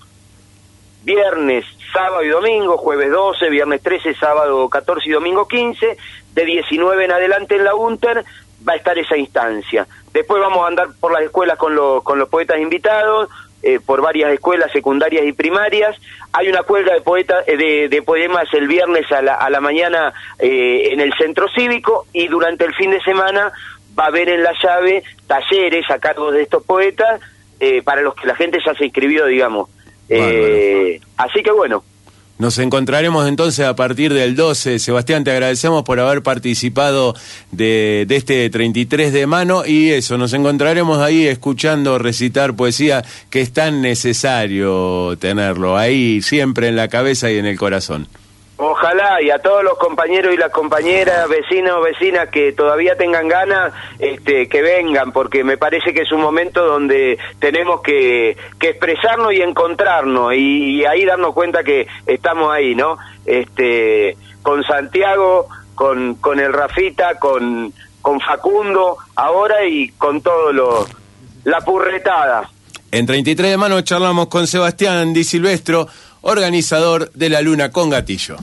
viernes, sábado y domingo, jueves doce, viernes trece, sábado catorce y domingo quince, de diecinueve en adelante en la UNTER, va a estar esa instancia. Después vamos a andar por las escuelas con, los con los poetas invitados, eh, por varias escuelas secundarias y primarias. Hay una cuelga de poetas de, de poemas el viernes a la, a la mañana eh, en el centro cívico, y durante el fin de semana va a haber en La Llave talleres a cargo de estos poetas, eh, para los que la gente ya se inscribió, digamos. Eh, así que bueno.
Nos encontraremos entonces a partir del doce. Sebastián, te agradecemos por haber participado de, de este treinta y tres de mano, y eso, nos encontraremos ahí escuchando recitar poesía, que es tan necesario tenerlo ahí siempre en la cabeza y en el corazón.
Ojalá, y a todos los compañeros y las compañeras, vecinos, vecinas que todavía tengan ganas, este, que vengan, porque me parece que es un momento donde tenemos que, que expresarnos y encontrarnos, y, y ahí darnos cuenta que estamos ahí, ¿no? Este, con Santiago, con, con el Rafita, con, con Facundo, ahora y con todo lo, la purretada.
En treinta y tres de mano charlamos con Sebastián Di Silvestro, organizador de la Luna con Gatillo.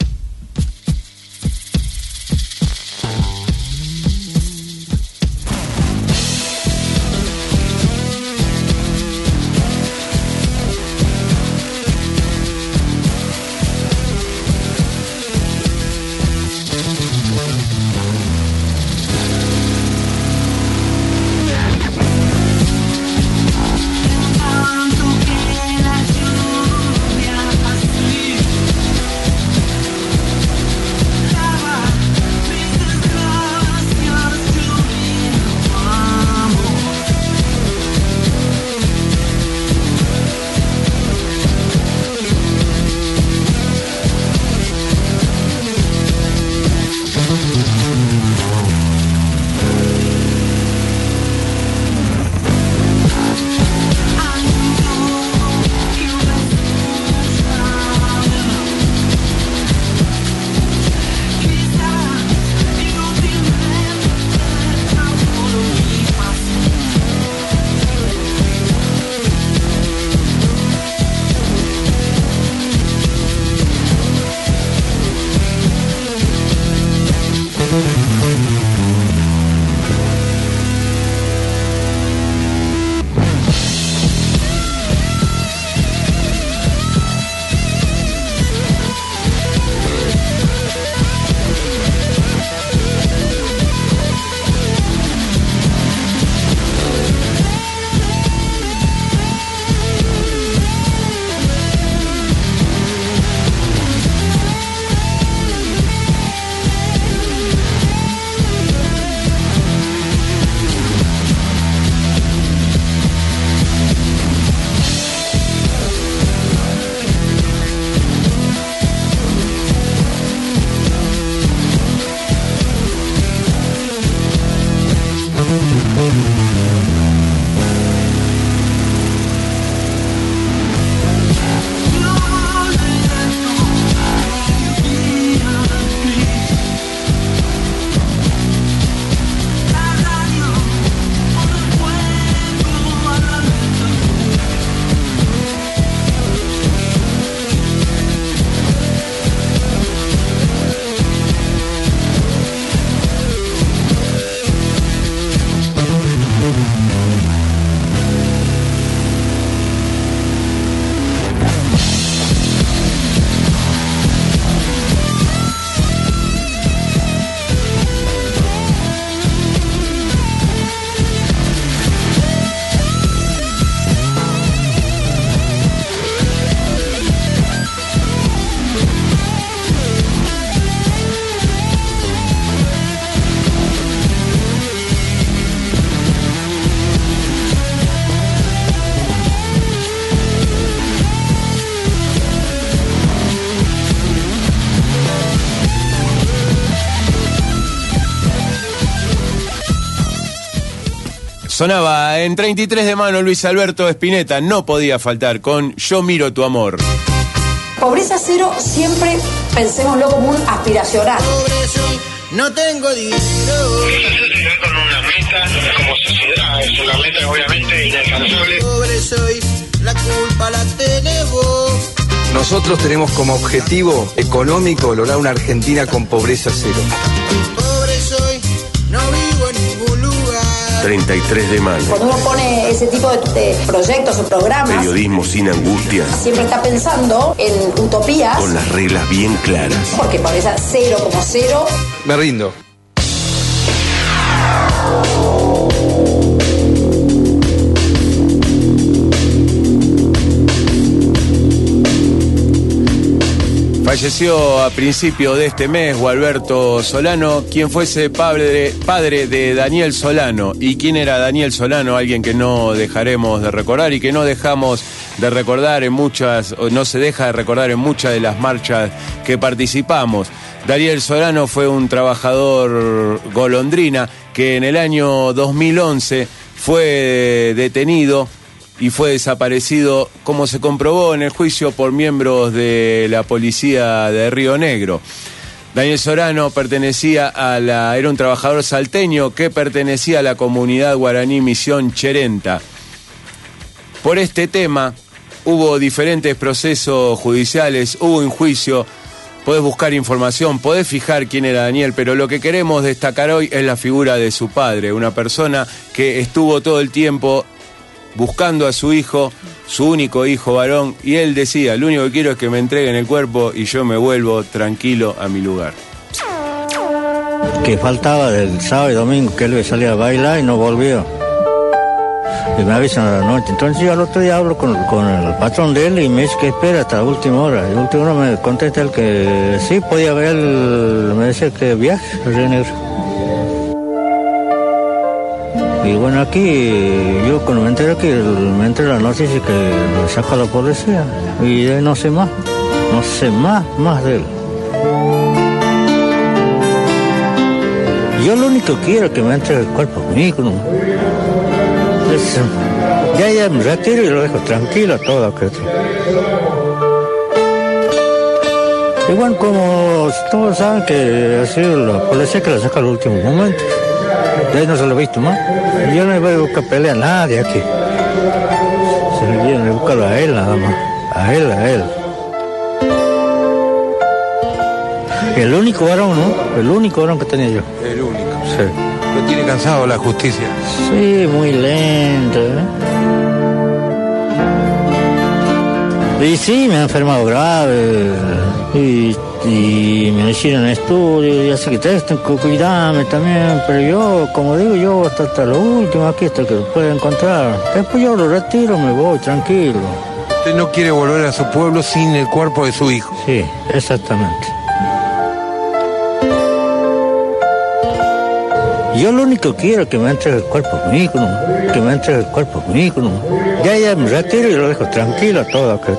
Sonaba en treinta y tres de mano Luis Alberto Spinetta, no podía faltar con Yo miro tu amor.
Pobreza cero siempre pensémoslo como un aspiracional.
Pobreza, no tengo dinero.
Con una meta como sociedad, es una meta obviamente inalcanzable.
Pobre soy, la culpa la tenemos.
Nosotros tenemos como objetivo económico lograr una Argentina con pobreza cero.
Pobre soy, no vivo en ningún lugar.
treinta y tres de mano.
Cuando uno pone ese tipo de, de proyectos o programas,
Periodismo sin angustia.
Siempre está pensando en utopías.
Con las reglas bien claras.
Porque pobreza cero como cero.
Me rindo.
Falleció a principio de este mes Gualberto Solano, quien fuese padre, padre de Daniel Solano. ¿Y quién era Daniel Solano? Alguien que no dejaremos de recordar y que no dejamos de recordar en muchas, o no se deja de recordar en muchas de las marchas que participamos. Daniel Sorano fue un trabajador golondrina que en el año dos mil once fue detenido y fue desaparecido, como se comprobó en el juicio, por miembros de la policía de Río Negro. Daniel Sorano pertenecía a la, era un trabajador salteño que pertenecía a la comunidad guaraní Misión Cherenta. Por este tema hubo diferentes procesos judiciales, hubo un juicio, podés buscar información, podés fijar quién era Daniel, pero lo que queremos destacar hoy es la figura de su padre, una persona que estuvo todo el tiempo buscando a su hijo, su único hijo varón, y él decía, lo único que quiero es que me entreguen el cuerpo y yo me vuelvo tranquilo a mi lugar.
Que faltaba del sábado y domingo, que él salía a bailar y no volvió. Y me avisan a la noche. Entonces yo al otro día hablo con, con el patrón de él y me dice que espera hasta la última hora. Y a la última hora me contesta él que sí, podía ver, el, me decía que viaje a Río Negro. Y bueno, aquí yo cuando me enteré que me enteré la noticia que lo saca la policía y de ahí no sé más, no sé más, más de él. Yo lo único que quiero es que me entregue el cuerpo conmigo, ¿no? Es, ya ya me retiro y lo dejo tranquilo todo aquello. Igual como todos saben que ha sido la policía que la saca al último momento. De ahí no se lo he visto más. Yo no voy a buscar pelea a nadie aquí. Se le viene a buscarlo a él nada más. A él, a él. El único varón, ¿no? El único varón que tenía yo.
El único.
Sí.
¿Lo tiene cansado la justicia?
Sí, muy lento, ¿eh? Y sí, me ha enfermado grave. Y, y me hicieron estudios, y así que tengo que cuidarme también, pero yo, como digo, yo hasta, hasta lo último aquí, hasta que lo pueda encontrar. Después yo lo retiro, me voy tranquilo.
¿Usted no quiere volver a su pueblo sin el cuerpo de su hijo?
Sí, exactamente. Yo lo único que quiero es que me entregue el cuerpo conmigo, ¿no? Que me entregue el cuerpo conmigo, ¿no? Ya ya me retiro y lo dejo tranquilo todo aquello.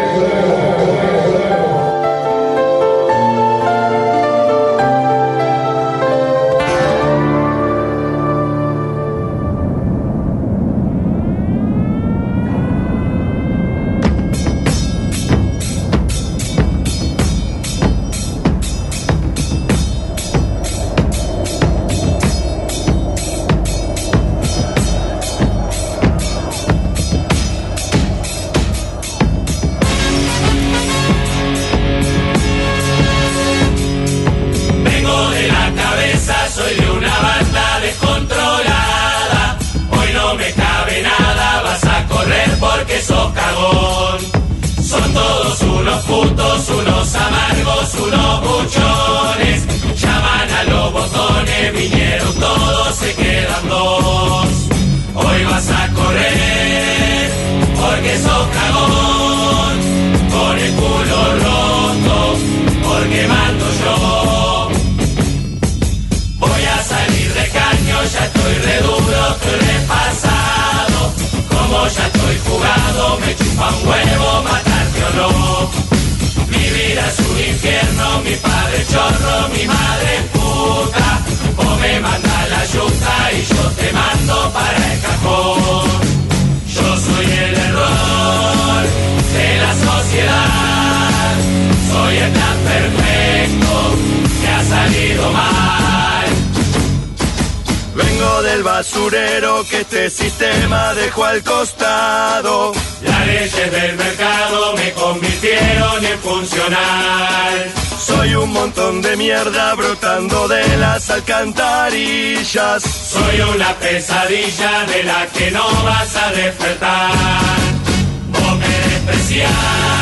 Basurero que este sistema dejó al costado.
Las leyes del mercado me convirtieron en funcional.
Soy un montón de mierda brotando de las alcantarillas.
Soy una pesadilla de la que no vas a despertar. Vos me despreciás,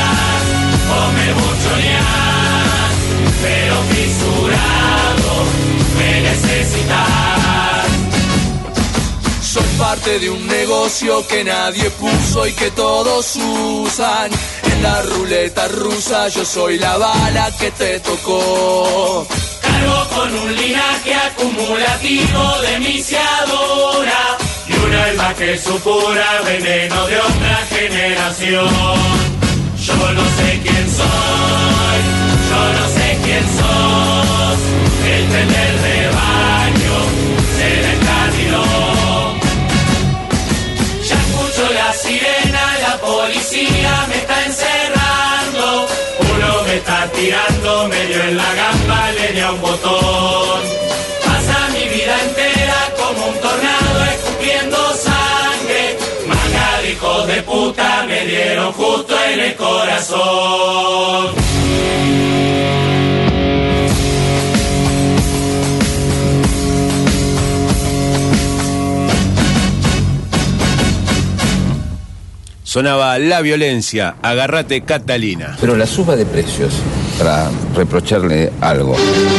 vos me buchoneás, pero fisurado me necesitas.
Soy parte de un negocio que nadie puso y que todos usan. En la ruleta rusa yo soy la bala que te tocó.
Cargo con un linaje acumulativo de misiadora y un alma que supura veneno de otra generación. Yo no sé quién soy, yo no sé quién sos. El tren del rebaño se le encarriló. Ya escucho la sirena, la policía me está encerrando. Uno me está tirando medio en la gamba, le di a un botón. Pasa mi vida entera como un tornado escupiendo sangre. Manga de hijos de puta me dieron justo en el corazón.
Sonaba La Violencia, Agárrate Catalina.
Pero la suba de precios, para reprocharle algo.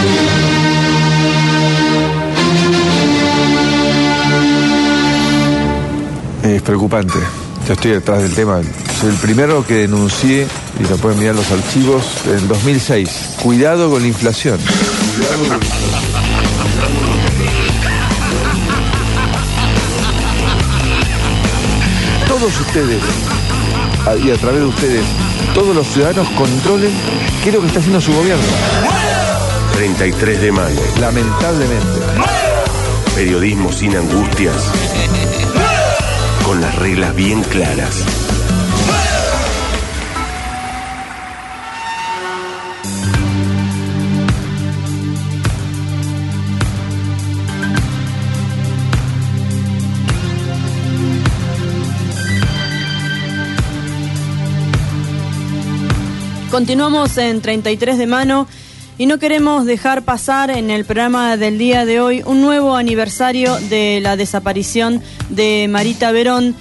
Es preocupante. Yo estoy detrás del tema. Soy el primero que denuncié, y lo pueden mirar los archivos, en dos mil seis. Cuidado con la inflación. Cuidado con la inflación. Todos ustedes, y a través de ustedes, todos los ciudadanos controlen qué es lo que está haciendo su gobierno.
treinta y tres de mayo.
Lamentablemente.
Periodismo sin angustias. Con las reglas bien claras.
Continuamos en treinta y tres de mano y no queremos dejar pasar en el programa del día de hoy un nuevo aniversario de la desaparición de Marita Verón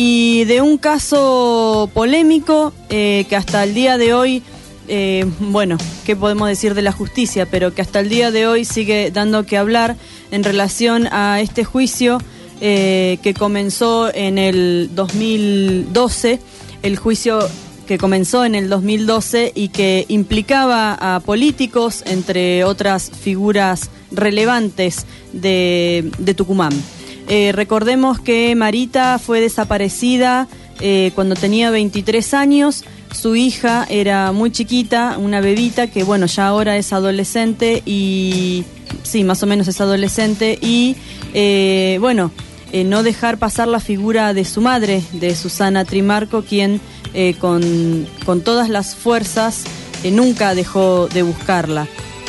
y de un caso polémico eh, que hasta el día de hoy, eh, bueno, ¿qué podemos decir de la justicia? Pero que hasta el día de hoy sigue dando que hablar en relación a este juicio eh, que comenzó en el dos mil doce, el juicio que comenzó en el dos mil doce y que implicaba a políticos, entre otras figuras relevantes de, de Tucumán. Eh, recordemos que Marita fue desaparecida eh, cuando tenía veintitrés años. Su hija era muy chiquita, una bebita que, bueno, ya ahora es adolescente y... sí, más o menos es adolescente y, eh, bueno, eh, no dejar pasar la figura de su madre, de Susana Trimarco, quien... Eh, con, con todas las fuerzas, eh, nunca dejó de buscarla.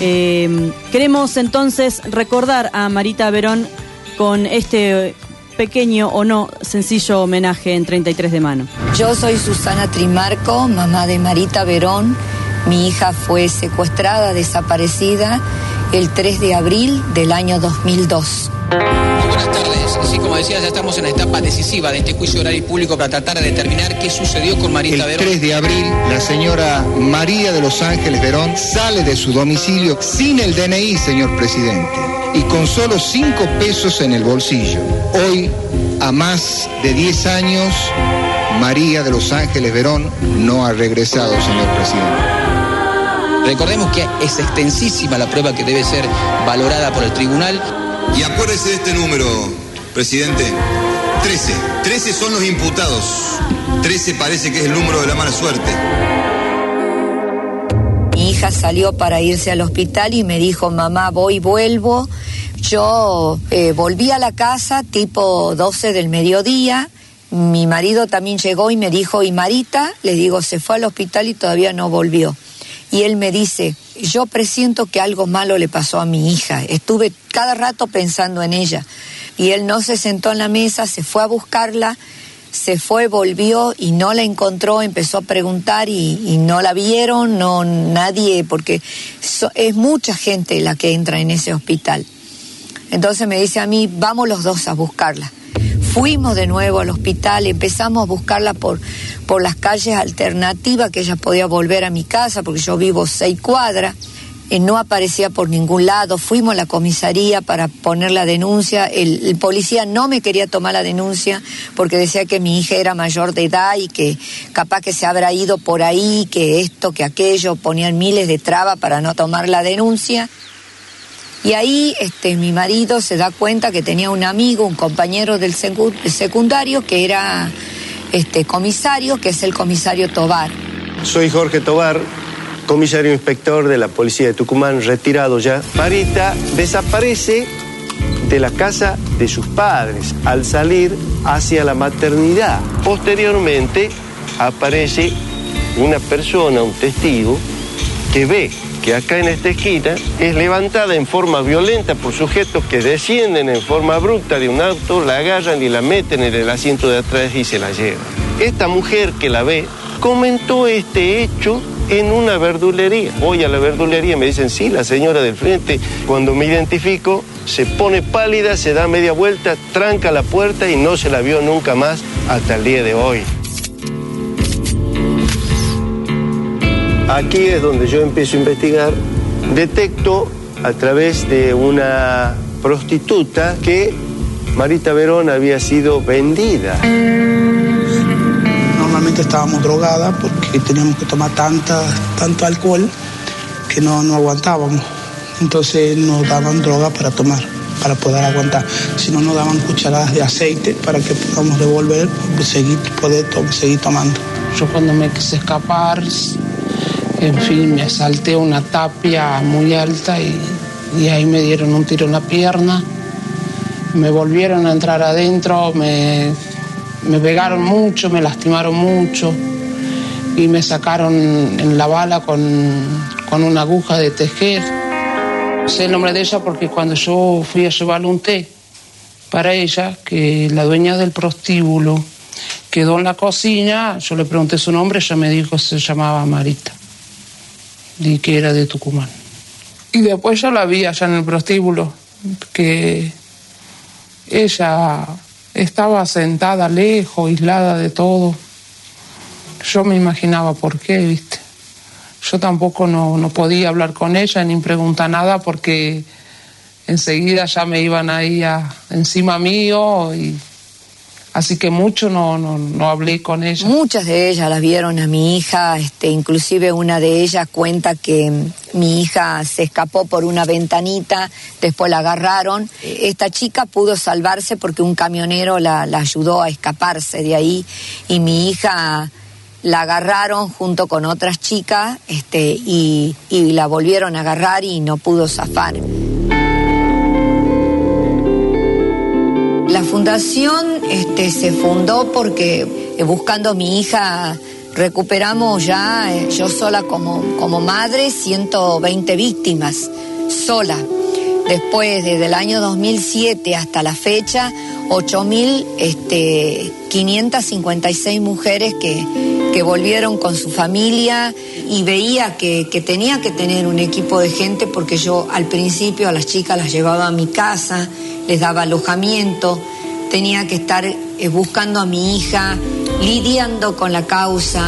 Eh, queremos entonces recordar a Marita Verón con este pequeño o no sencillo homenaje en treinta y tres de mano.
Yo soy Susana Trimarco, mamá de Marita Verón. Mi hija fue secuestrada, desaparecida, el tres de abril del año dos mil dos.
Muy buenas tardes. Sí, como decía, ya estamos en la etapa decisiva de este juicio oral y público para tratar de determinar qué sucedió con Marita Verón.
El tres de abril, la señora María de los Ángeles Verón sale de su domicilio sin el D N I, señor presidente, y con solo cinco pesos en el bolsillo. Hoy, a más de diez años, María de los Ángeles Verón no ha regresado, señor presidente.
Recordemos que es extensísima la prueba que debe ser valorada por el tribunal.
Y acuérdese de este número, presidente. trece. trece son los imputados. trece parece que es el número de la mala suerte.
Mi hija salió para irse al hospital y me dijo, mamá, voy, vuelvo. Yo eh, volví a la casa tipo doce del mediodía. Mi marido también llegó y me dijo, ¿y Marita? Le digo, se fue al hospital y todavía no volvió. Y él me dice, yo presiento que algo malo le pasó a mi hija. Estuve cada rato pensando en ella. Y él no se sentó en la mesa, se fue a buscarla, se fue, volvió y no la encontró, empezó a preguntar y, y no la vieron, no nadie, porque so, es mucha gente la que entra en ese hospital. Entonces me dice a mí, vamos los dos a buscarla. Fuimos de nuevo al hospital, empezamos a buscarla por, por las calles alternativas, que ella podía volver a mi casa, porque yo vivo seis cuadras. Eh, no aparecía por ningún lado. Fuimos a la comisaría para poner la denuncia. El, el policía no me quería tomar la denuncia porque decía que mi hija era mayor de edad y que capaz que se habrá ido por ahí, que esto, que aquello. Ponían miles de trabas para no tomar la denuncia. Y ahí este, mi marido se da cuenta que tenía un amigo, un compañero del secundario, que era este, comisario, que es el comisario Tobar.
Soy Jorge Tobar, comisario inspector de la Policía de Tucumán, retirado ya. Marita desaparece de la casa de sus padres al salir hacia la maternidad. Posteriormente aparece una persona, un testigo, que ve que acá en esta esquina es levantada en forma violenta por sujetos que descienden en forma abrupta de un auto, la agarran y la meten en el asiento de atrás y se la llevan. Esta mujer que la ve comentó este hecho en una verdulería. Voy a la verdulería y me dicen, sí, la señora del frente. Cuando me identifico, se pone pálida, se da media vuelta, tranca la puerta y no se la vio nunca más hasta el día de hoy. Aquí es donde yo empiezo a investigar. Detecto a través de una prostituta que Marita Verón había sido vendida.
Normalmente estábamos drogadas porque teníamos que tomar tanta, tanto alcohol que no, no aguantábamos. Entonces nos daban droga para tomar, para poder aguantar. Si no, nos daban cucharadas de aceite para que podamos devolver y seguir, poder to- seguir tomando.
Yo cuando me quise escapar, en fin, me salté una tapia muy alta y, y ahí me dieron un tiro en la pierna. Me volvieron a entrar adentro, me, me pegaron mucho, me lastimaron mucho y me sacaron en la bala con, con una aguja de tejer. Sé el nombre de ella porque cuando yo fui a llevarle un té para ella, que la dueña del prostíbulo quedó en la cocina, yo le pregunté su nombre, ella me dijo que se llamaba Marita y que era de Tucumán. Y después yo la vi allá en el prostíbulo, que ella estaba sentada lejos, aislada de todo. Yo me imaginaba por qué, ¿viste? Yo tampoco no, no podía hablar con ella ni preguntar nada porque enseguida ya me iban ahí a, encima mío y así que mucho no, no, no hablé con ella.
Muchas de ellas las vieron a mi hija, este, inclusive una de ellas cuenta que mi hija se escapó por una ventanita, después la agarraron. Esta chica pudo salvarse porque un camionero la, la ayudó a escaparse de ahí y mi hija la agarraron junto con otras chicas este, y, y la volvieron a agarrar y no pudo zafar. La fundación este, se fundó porque eh, buscando a mi hija recuperamos ya, eh, yo sola como, como madre, ciento veinte víctimas, sola. Después, desde el año dos mil siete hasta la fecha, ocho mil quinientas cincuenta y seis mujeres que, que volvieron con su familia y veía que, que tenía que tener un equipo de gente porque yo al principio a las chicas las llevaba a mi casa, les daba alojamiento, tenía que estar eh, buscando a mi hija, lidiando con la causa.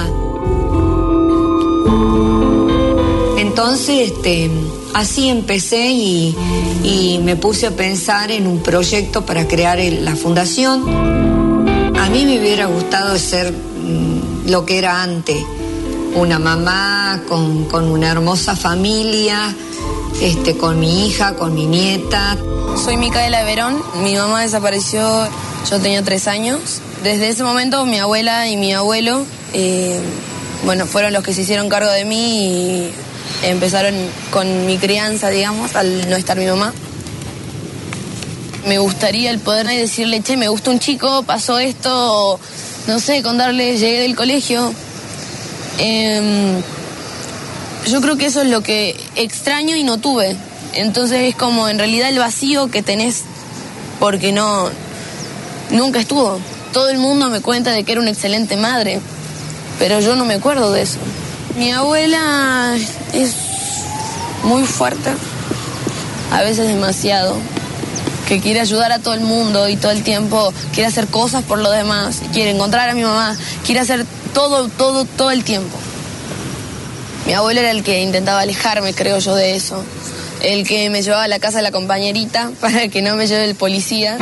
Entonces, este, así empecé y, y me puse a pensar en un proyecto para crear el, la fundación. A mí me hubiera gustado ser mmm, lo que era antes, una mamá con, con una hermosa familia, este, con mi hija, con mi nieta.
Soy Micaela Verón, mi mamá desapareció, yo tenía tres años. Desde ese momento mi abuela y mi abuelo, eh, bueno, fueron los que se hicieron cargo de mí y empezaron con mi crianza, digamos, al no estar mi mamá. Me gustaría el poder decirle, che, me gusta un chico, pasó esto, o, no sé, contarle, llegué del colegio. Eh, yo creo que eso es lo que extraño y no tuve. Entonces es como en realidad el vacío que tenés porque no, nunca estuvo. Todo el mundo me cuenta de que era una excelente madre, pero yo no me acuerdo de eso. Mi abuela es muy fuerte, a veces demasiado, que quiere ayudar a todo el mundo y todo el tiempo quiere hacer cosas por los demás, quiere encontrar a mi mamá, quiere hacer todo, todo, todo el tiempo. Mi abuelo era el que intentaba alejarme, creo yo, de eso. El que me llevaba a la casa de la compañerita para que no me lleve el policía.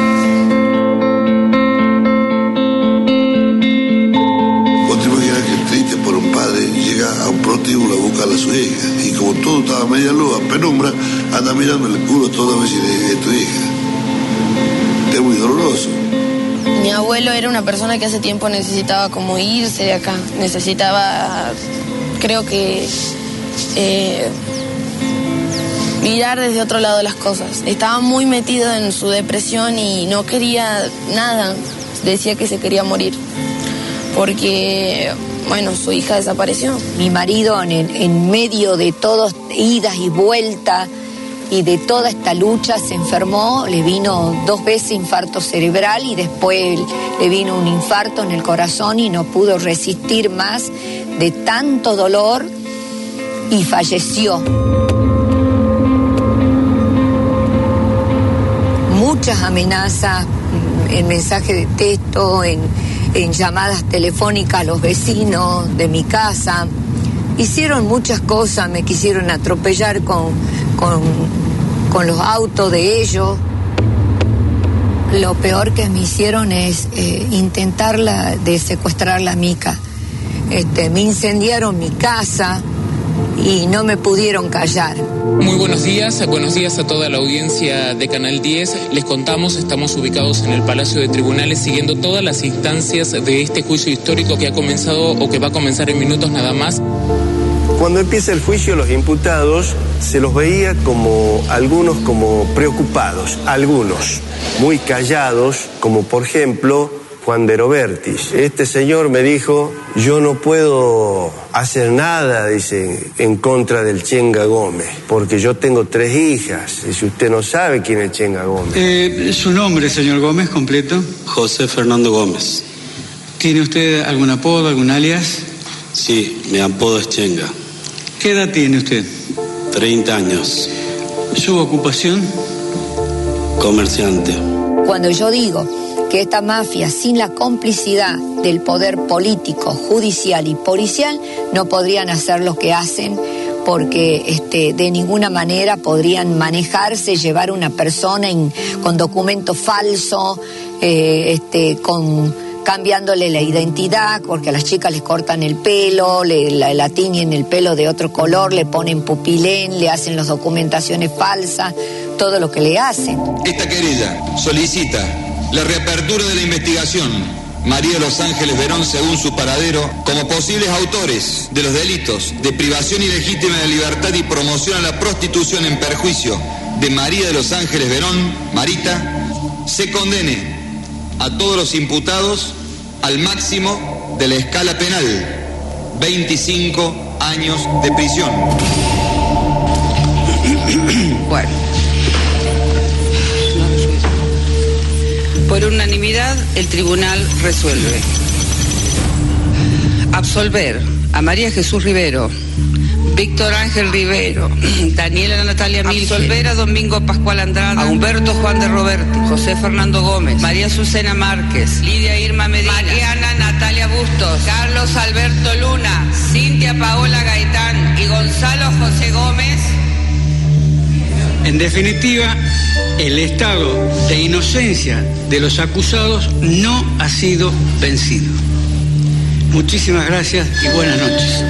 Vos te imaginas que triste por un padre llega a un prostíbulo a buscar a su hija y como todo estaba a media luz, a penumbra, anda mirando el culo toda vez y es tu hija. Es muy doloroso.
Mi abuelo era una persona que hace tiempo necesitaba como irse de acá, necesitaba, creo que, eh, mirar desde otro lado las cosas. Estaba muy metido en su depresión y no quería nada, decía que se quería morir, porque, bueno, su hija desapareció.
Mi marido en, en medio de todas idas y vueltas y de toda esta lucha se enfermó, le vino dos veces infarto cerebral y después le vino un infarto en el corazón y no pudo resistir más de tanto dolor y falleció. Muchas amenazas en mensajes de texto, en, en llamadas telefónicas a los vecinos de mi casa. Hicieron muchas cosas, me quisieron atropellar con, con, con los autos de ellos. Lo peor que me hicieron es eh, intentarla de secuestrar la Mica. Este, me incendiaron mi casa y no me pudieron callar.
Muy buenos días, buenos días a toda la audiencia de Canal diez. Les contamos, estamos ubicados en el Palacio de Tribunales siguiendo todas las instancias de este juicio histórico que ha comenzado o que va a comenzar en minutos nada más.
Cuando empieza el juicio, los imputados se los veía como algunos como preocupados, algunos muy callados, como por ejemplo Juan de Robertis. Este señor me dijo, yo no puedo hacer nada, dice, en contra del Chenga Gómez, porque yo tengo tres hijas, y si usted no sabe quién es Chenga Gómez.
Eh, ¿Su nombre, señor Gómez, completo?
José Fernando Gómez.
¿Tiene usted algún apodo, algún alias?
Sí, mi apodo es Chenga.
¿Qué edad tiene usted?
treinta años.
¿Su ocupación?
Comerciante.
Cuando yo digo que esta mafia, sin la complicidad del poder político, judicial y policial, no podrían hacer lo que hacen, porque este, de ninguna manera podrían manejarse, llevar una persona en, con documento falso, eh, este, con cambiándole la identidad, porque a las chicas les cortan el pelo, le, la, la tiñen el pelo de otro color, le ponen pupilén, le hacen las documentaciones falsas, todo lo que le hacen.
Esta querella solicita la reapertura de la investigación María de los Ángeles Verón según su paradero como posibles autores de los delitos de privación ilegítima de libertad y promoción a la prostitución en perjuicio de María de los Ángeles Verón, Marita, se condene a todos los imputados al máximo de la escala penal, veinticinco años de prisión.
Bueno. Por unanimidad, el tribunal resuelve absolver a María Jesús Rivero, Víctor Ángel Rivero, Daniela Natalia Milke, absolver a Domingo Pascual Andrada, a Humberto Juan de Roberti, José Fernando Gómez, María Azucena Márquez, Lidia Irma Medina, Mariana Natalia Bustos, Carlos Alberto Luna, Cintia Paola Gaitán y Gonzalo José Gómez.
En definitiva, el estado de inocencia de los acusados no ha sido vencido. Muchísimas gracias y buenas noches.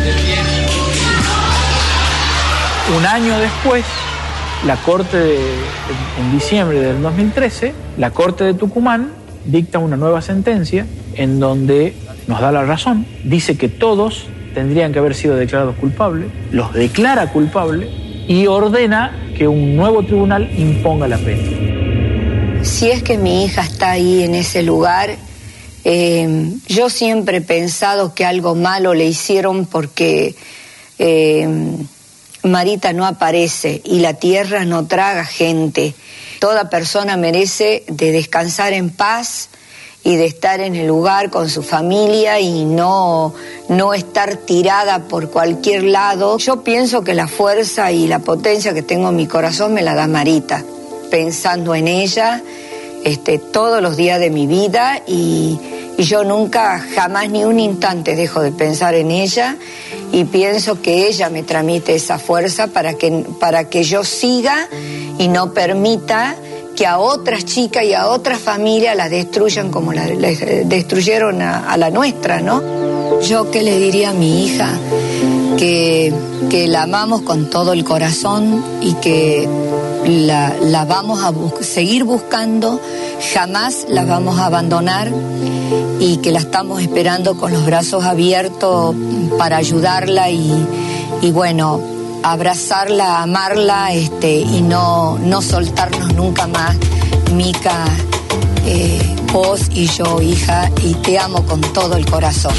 Un año después, la Corte, de, en diciembre del dos mil trece, la Corte de Tucumán dicta una nueva sentencia en donde nos da la razón, dice que todos tendrían que haber sido declarados culpables, los declara culpables y ordena que un nuevo tribunal imponga la pena.
Si es que mi hija está ahí en ese lugar, eh, yo siempre he pensado que algo malo le hicieron porque eh, Marita no aparece y la tierra no traga gente. Toda persona merece de descansar en paz y de estar en el lugar con su familia y no, no estar tirada por cualquier lado. Yo pienso que la fuerza y la potencia que tengo en mi corazón me la da Marita, pensando en ella este, todos los días de mi vida y, y yo nunca, jamás ni un instante dejo de pensar en ella y pienso que ella me transmite esa fuerza para que, para que yo siga y no permita que a otras chicas y a otras familias las destruyan como la, les destruyeron a, a la nuestra, ¿no? Yo qué le diría a mi hija, que, que la amamos con todo el corazón y que la, la vamos a bus- seguir buscando, jamás la vamos a abandonar y que la estamos esperando con los brazos abiertos para ayudarla y, y bueno, abrazarla, amarla este, y no, no soltarnos nunca más. Mica, eh, vos y yo, hija, y te amo con todo el corazón.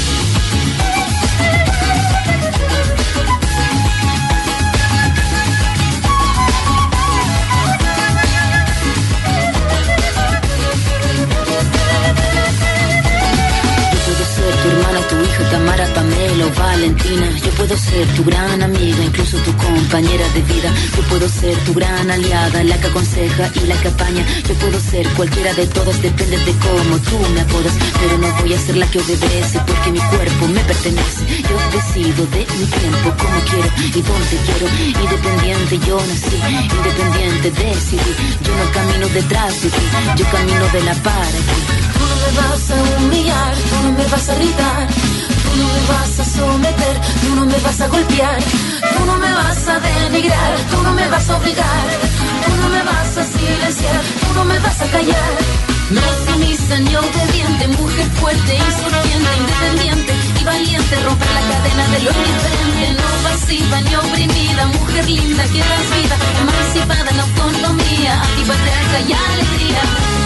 Tamara, Pamela o Valentina. Yo puedo ser tu gran amiga, incluso tu compañera de vida. Yo puedo ser tu gran aliada, la que aconseja y la que apaña. Yo puedo ser cualquiera de todas, depende de cómo tú me apodas. Pero no voy a ser la que obedece, porque mi cuerpo me pertenece. Yo decido de mi tiempo, como quiero y donde quiero. Independiente yo nací, independiente decidí. Yo no camino detrás de ti, yo camino de la para ti.
Tú no me vas a humillar, tú no me vas a gritar, tú no me vas a someter, tú no me vas a golpear, tú no me vas a denigrar, tú no me vas a obligar, tú no me vas a silenciar, tú no me vas a callar. No sumisa ni obediente, mujer fuerte, insurgente, independiente y valiente, romper la cadena de lo indiferente, no pasiva ni oprimida, mujer linda que das vida, emancipada en autonomía, antipatriarca y alegría.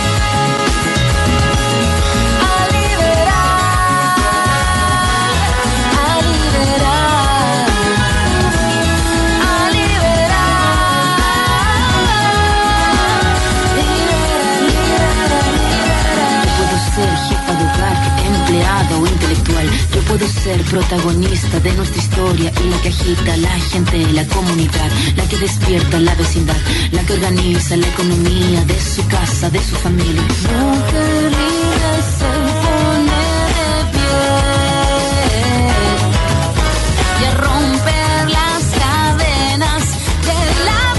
O intelectual, yo puedo ser protagonista de nuestra historia y la que agita a la gente, la comunidad, la que despierta la vecindad, la que organiza la economía de su casa, de su familia.
Mujer libre se pone de pie y a romper las cadenas de la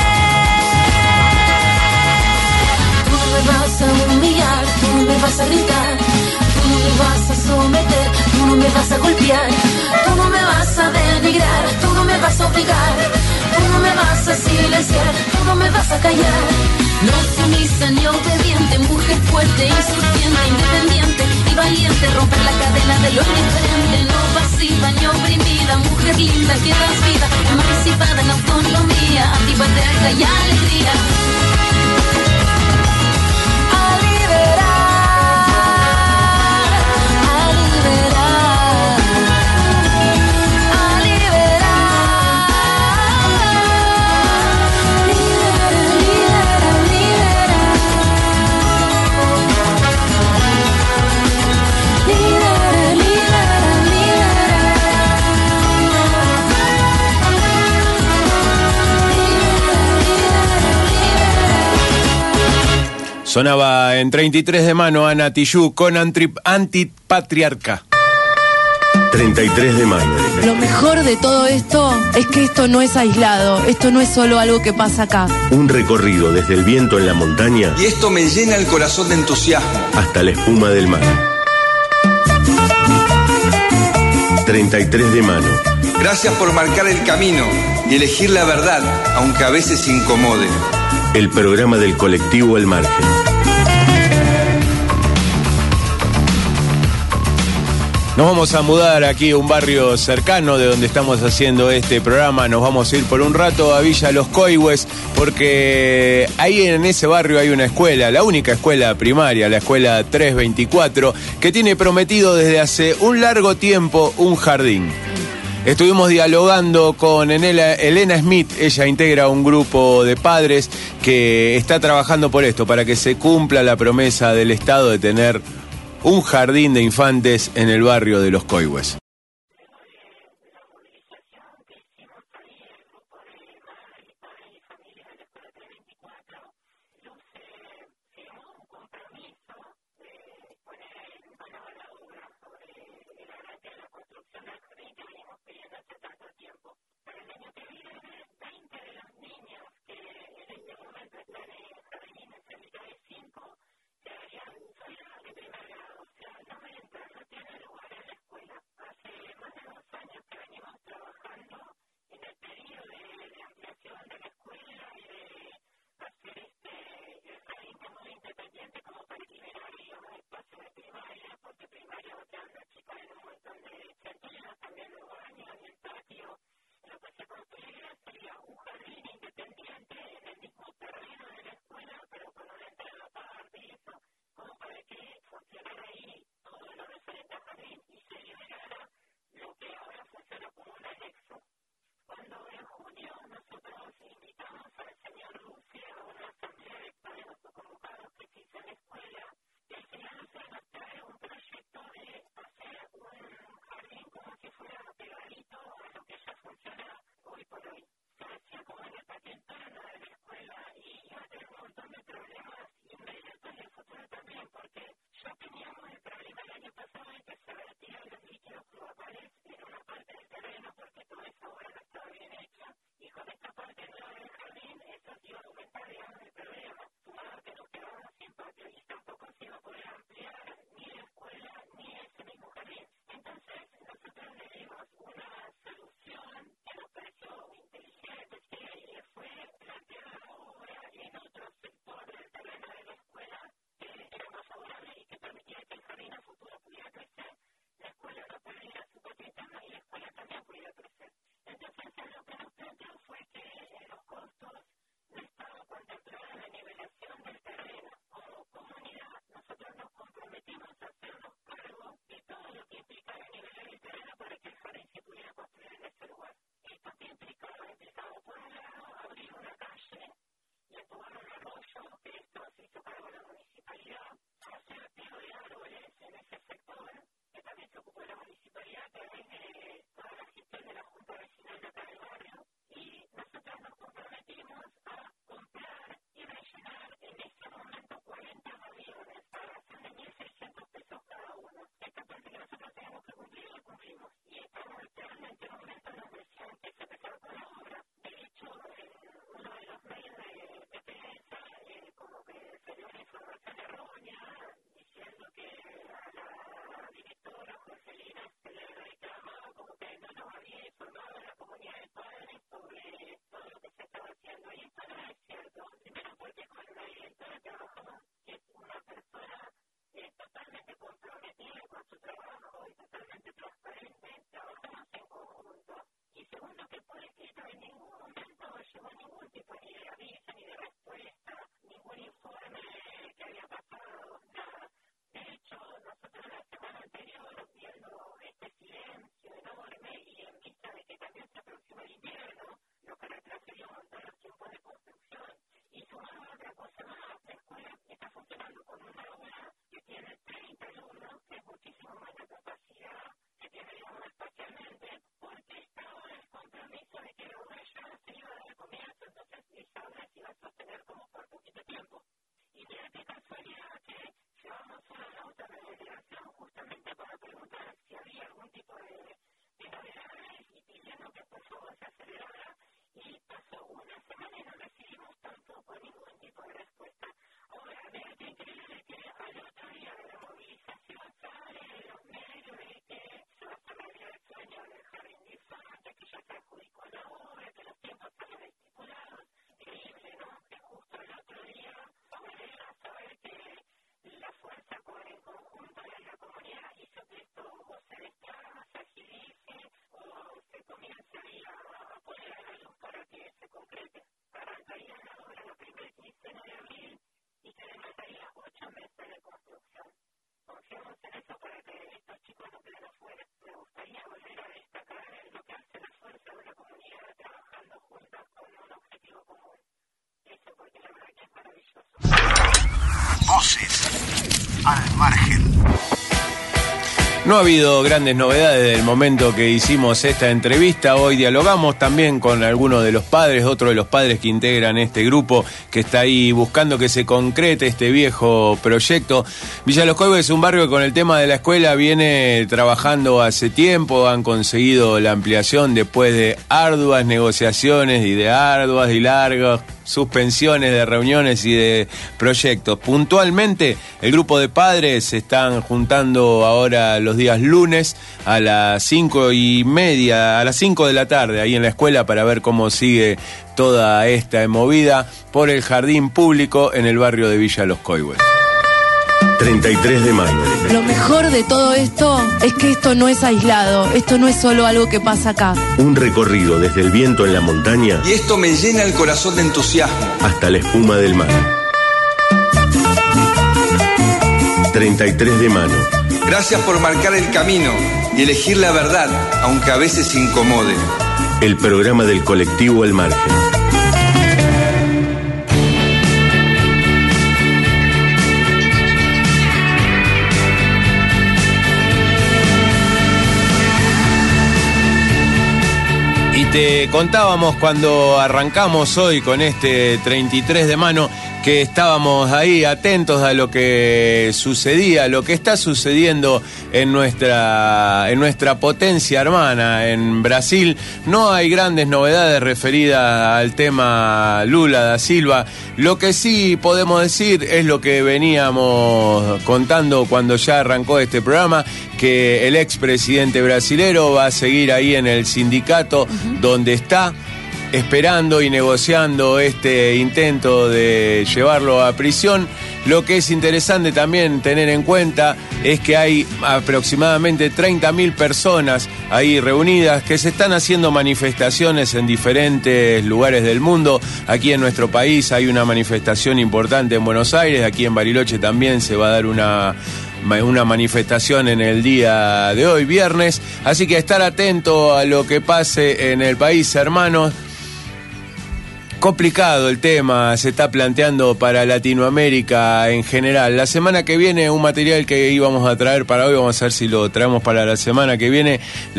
piel. Tú no me vas a humillar, tú no me vas a gritar, tú no me vas a someter, tú no me vas a golpear, tú no me vas a denigrar, tú no me vas a obligar, tú no me vas a silenciar, tú no me vas a callar. No sumisa ni obediente, mujer fuerte, insurgente, independiente y valiente, romper la cadena de lo indiferente, no pasiva ni oprimida, mujer linda que das vida, emancipada en autonomía, antipatriarca y alegría.
Sonaba en treinta y tres de mano Ana Tijoux con antri- Antipatriarca.
treinta y tres de mano.
Lo mejor de todo esto es que esto no es aislado, esto no es solo algo que pasa acá.
Un recorrido desde el viento en la montaña
Y esto me llena el corazón de entusiasmo.
hasta la espuma del mar. treinta y tres de mano.
Gracias por marcar el camino y elegir la verdad, aunque a veces incomode.
El programa del colectivo El Margen.
Nos vamos a mudar aquí a un barrio cercano de donde estamos haciendo este programa. Nos vamos a ir por un rato a Villa Los Coihues, porque ahí en ese barrio hay una escuela, la única escuela primaria, la escuela trescientos veinticuatro, que tiene prometido desde hace un largo tiempo un jardín. Estuvimos dialogando con Enela, Elena Smith, ella integra un grupo de padres que está trabajando por esto, para que se cumpla la promesa del Estado de tener un jardín de infantes en el barrio de Los Coihues.
Tiene lugar en la escuela, pasa
Voces al margen.
No ha habido grandes novedades desde el momento que hicimos esta entrevista. Hoy dialogamos también con algunos de los padres, otro de los padres que integran este grupo que está ahí buscando que se concrete este viejo proyecto. Villa Los Coihues es un barrio que con el tema de la escuela viene trabajando hace tiempo. Han conseguido la ampliación después de arduas negociaciones y de arduas y largas suspensiones de reuniones y de proyectos. Puntualmente, el grupo de padres se están juntando ahora los días lunes a las cinco y media, a las cinco de la tarde, ahí en la escuela, para ver cómo sigue toda esta movida por el jardín público en el barrio de Villa Los Coihues.
treinta y tres de mayo.
Lo mejor de todo esto es que esto no es aislado, esto no es solo algo que pasa acá.
Un recorrido desde el viento en la montaña
Y esto me llena el corazón de entusiasmo.
hasta la espuma del mar. treinta y tres de mano.
Gracias por marcar el camino y elegir la verdad, aunque a veces incomode.
El programa del colectivo Al Margen.
Y te contábamos cuando arrancamos hoy con este treinta y tres de mano que estábamos ahí atentos a lo que sucedía, lo que está sucediendo en nuestra, en nuestra potencia hermana, en Brasil. No hay grandes novedades referidas al tema Lula da Silva. Lo que sí podemos decir es lo que veníamos contando cuando ya arrancó este programa, que el expresidente brasilero va a seguir ahí en el sindicato uh-huh. donde está, esperando y negociando este intento de llevarlo a prisión. Lo que es interesante también tener en cuenta es que hay aproximadamente treinta mil personas ahí reunidas que se están haciendo manifestaciones en diferentes lugares del mundo. Aquí en nuestro país hay una manifestación importante en Buenos Aires, aquí en Bariloche también se va a dar una... una manifestación en el día de hoy, viernes, así que estar atento a lo que pase en el país, hermanos. Complicado el tema, se está planteando para Latinoamérica en general. La semana que viene, un material que íbamos a traer para hoy, vamos a ver si lo traemos para la semana que viene,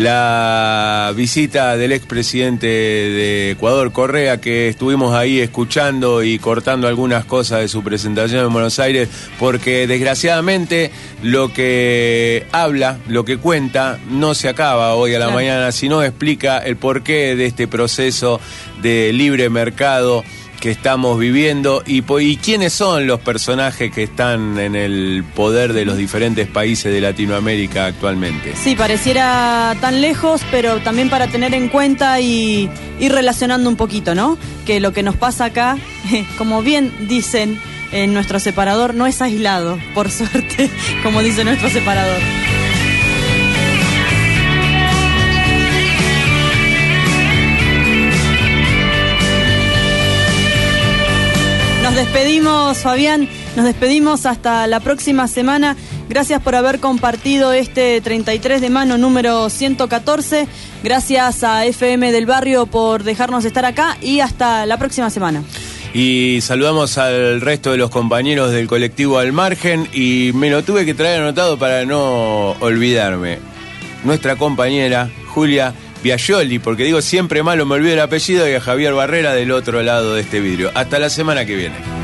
la visita del expresidente de Ecuador, Correa, que estuvimos ahí escuchando y cortando algunas cosas de su presentación en Buenos Aires, porque desgraciadamente lo que habla, lo que cuenta, no se acaba hoy a la claro. mañana, sino explica el porqué de este proceso de libre mercado que estamos viviendo y, y quiénes son los personajes que están en el poder de los diferentes países de Latinoamérica actualmente.
Sí, pareciera tan lejos, pero también para tener en cuenta y ir relacionando un poquito, ¿no? Que lo que nos pasa acá, como bien dicen en nuestro separador, no es aislado, por suerte, como dice nuestro separador. Nos despedimos, Fabián, nos despedimos hasta la próxima semana. Gracias por haber compartido este treinta y tres de mano número ciento catorce. Gracias a F M del Barrio por dejarnos estar acá y hasta la próxima semana.
Y saludamos al resto de los compañeros del colectivo Al Margen y me lo tuve que traer anotado para no olvidarme. Nuestra compañera Julia Biagioli, porque digo siempre malo, me olvido el apellido, y a Javier Barrera del otro lado de este vidrio. Hasta la semana que viene.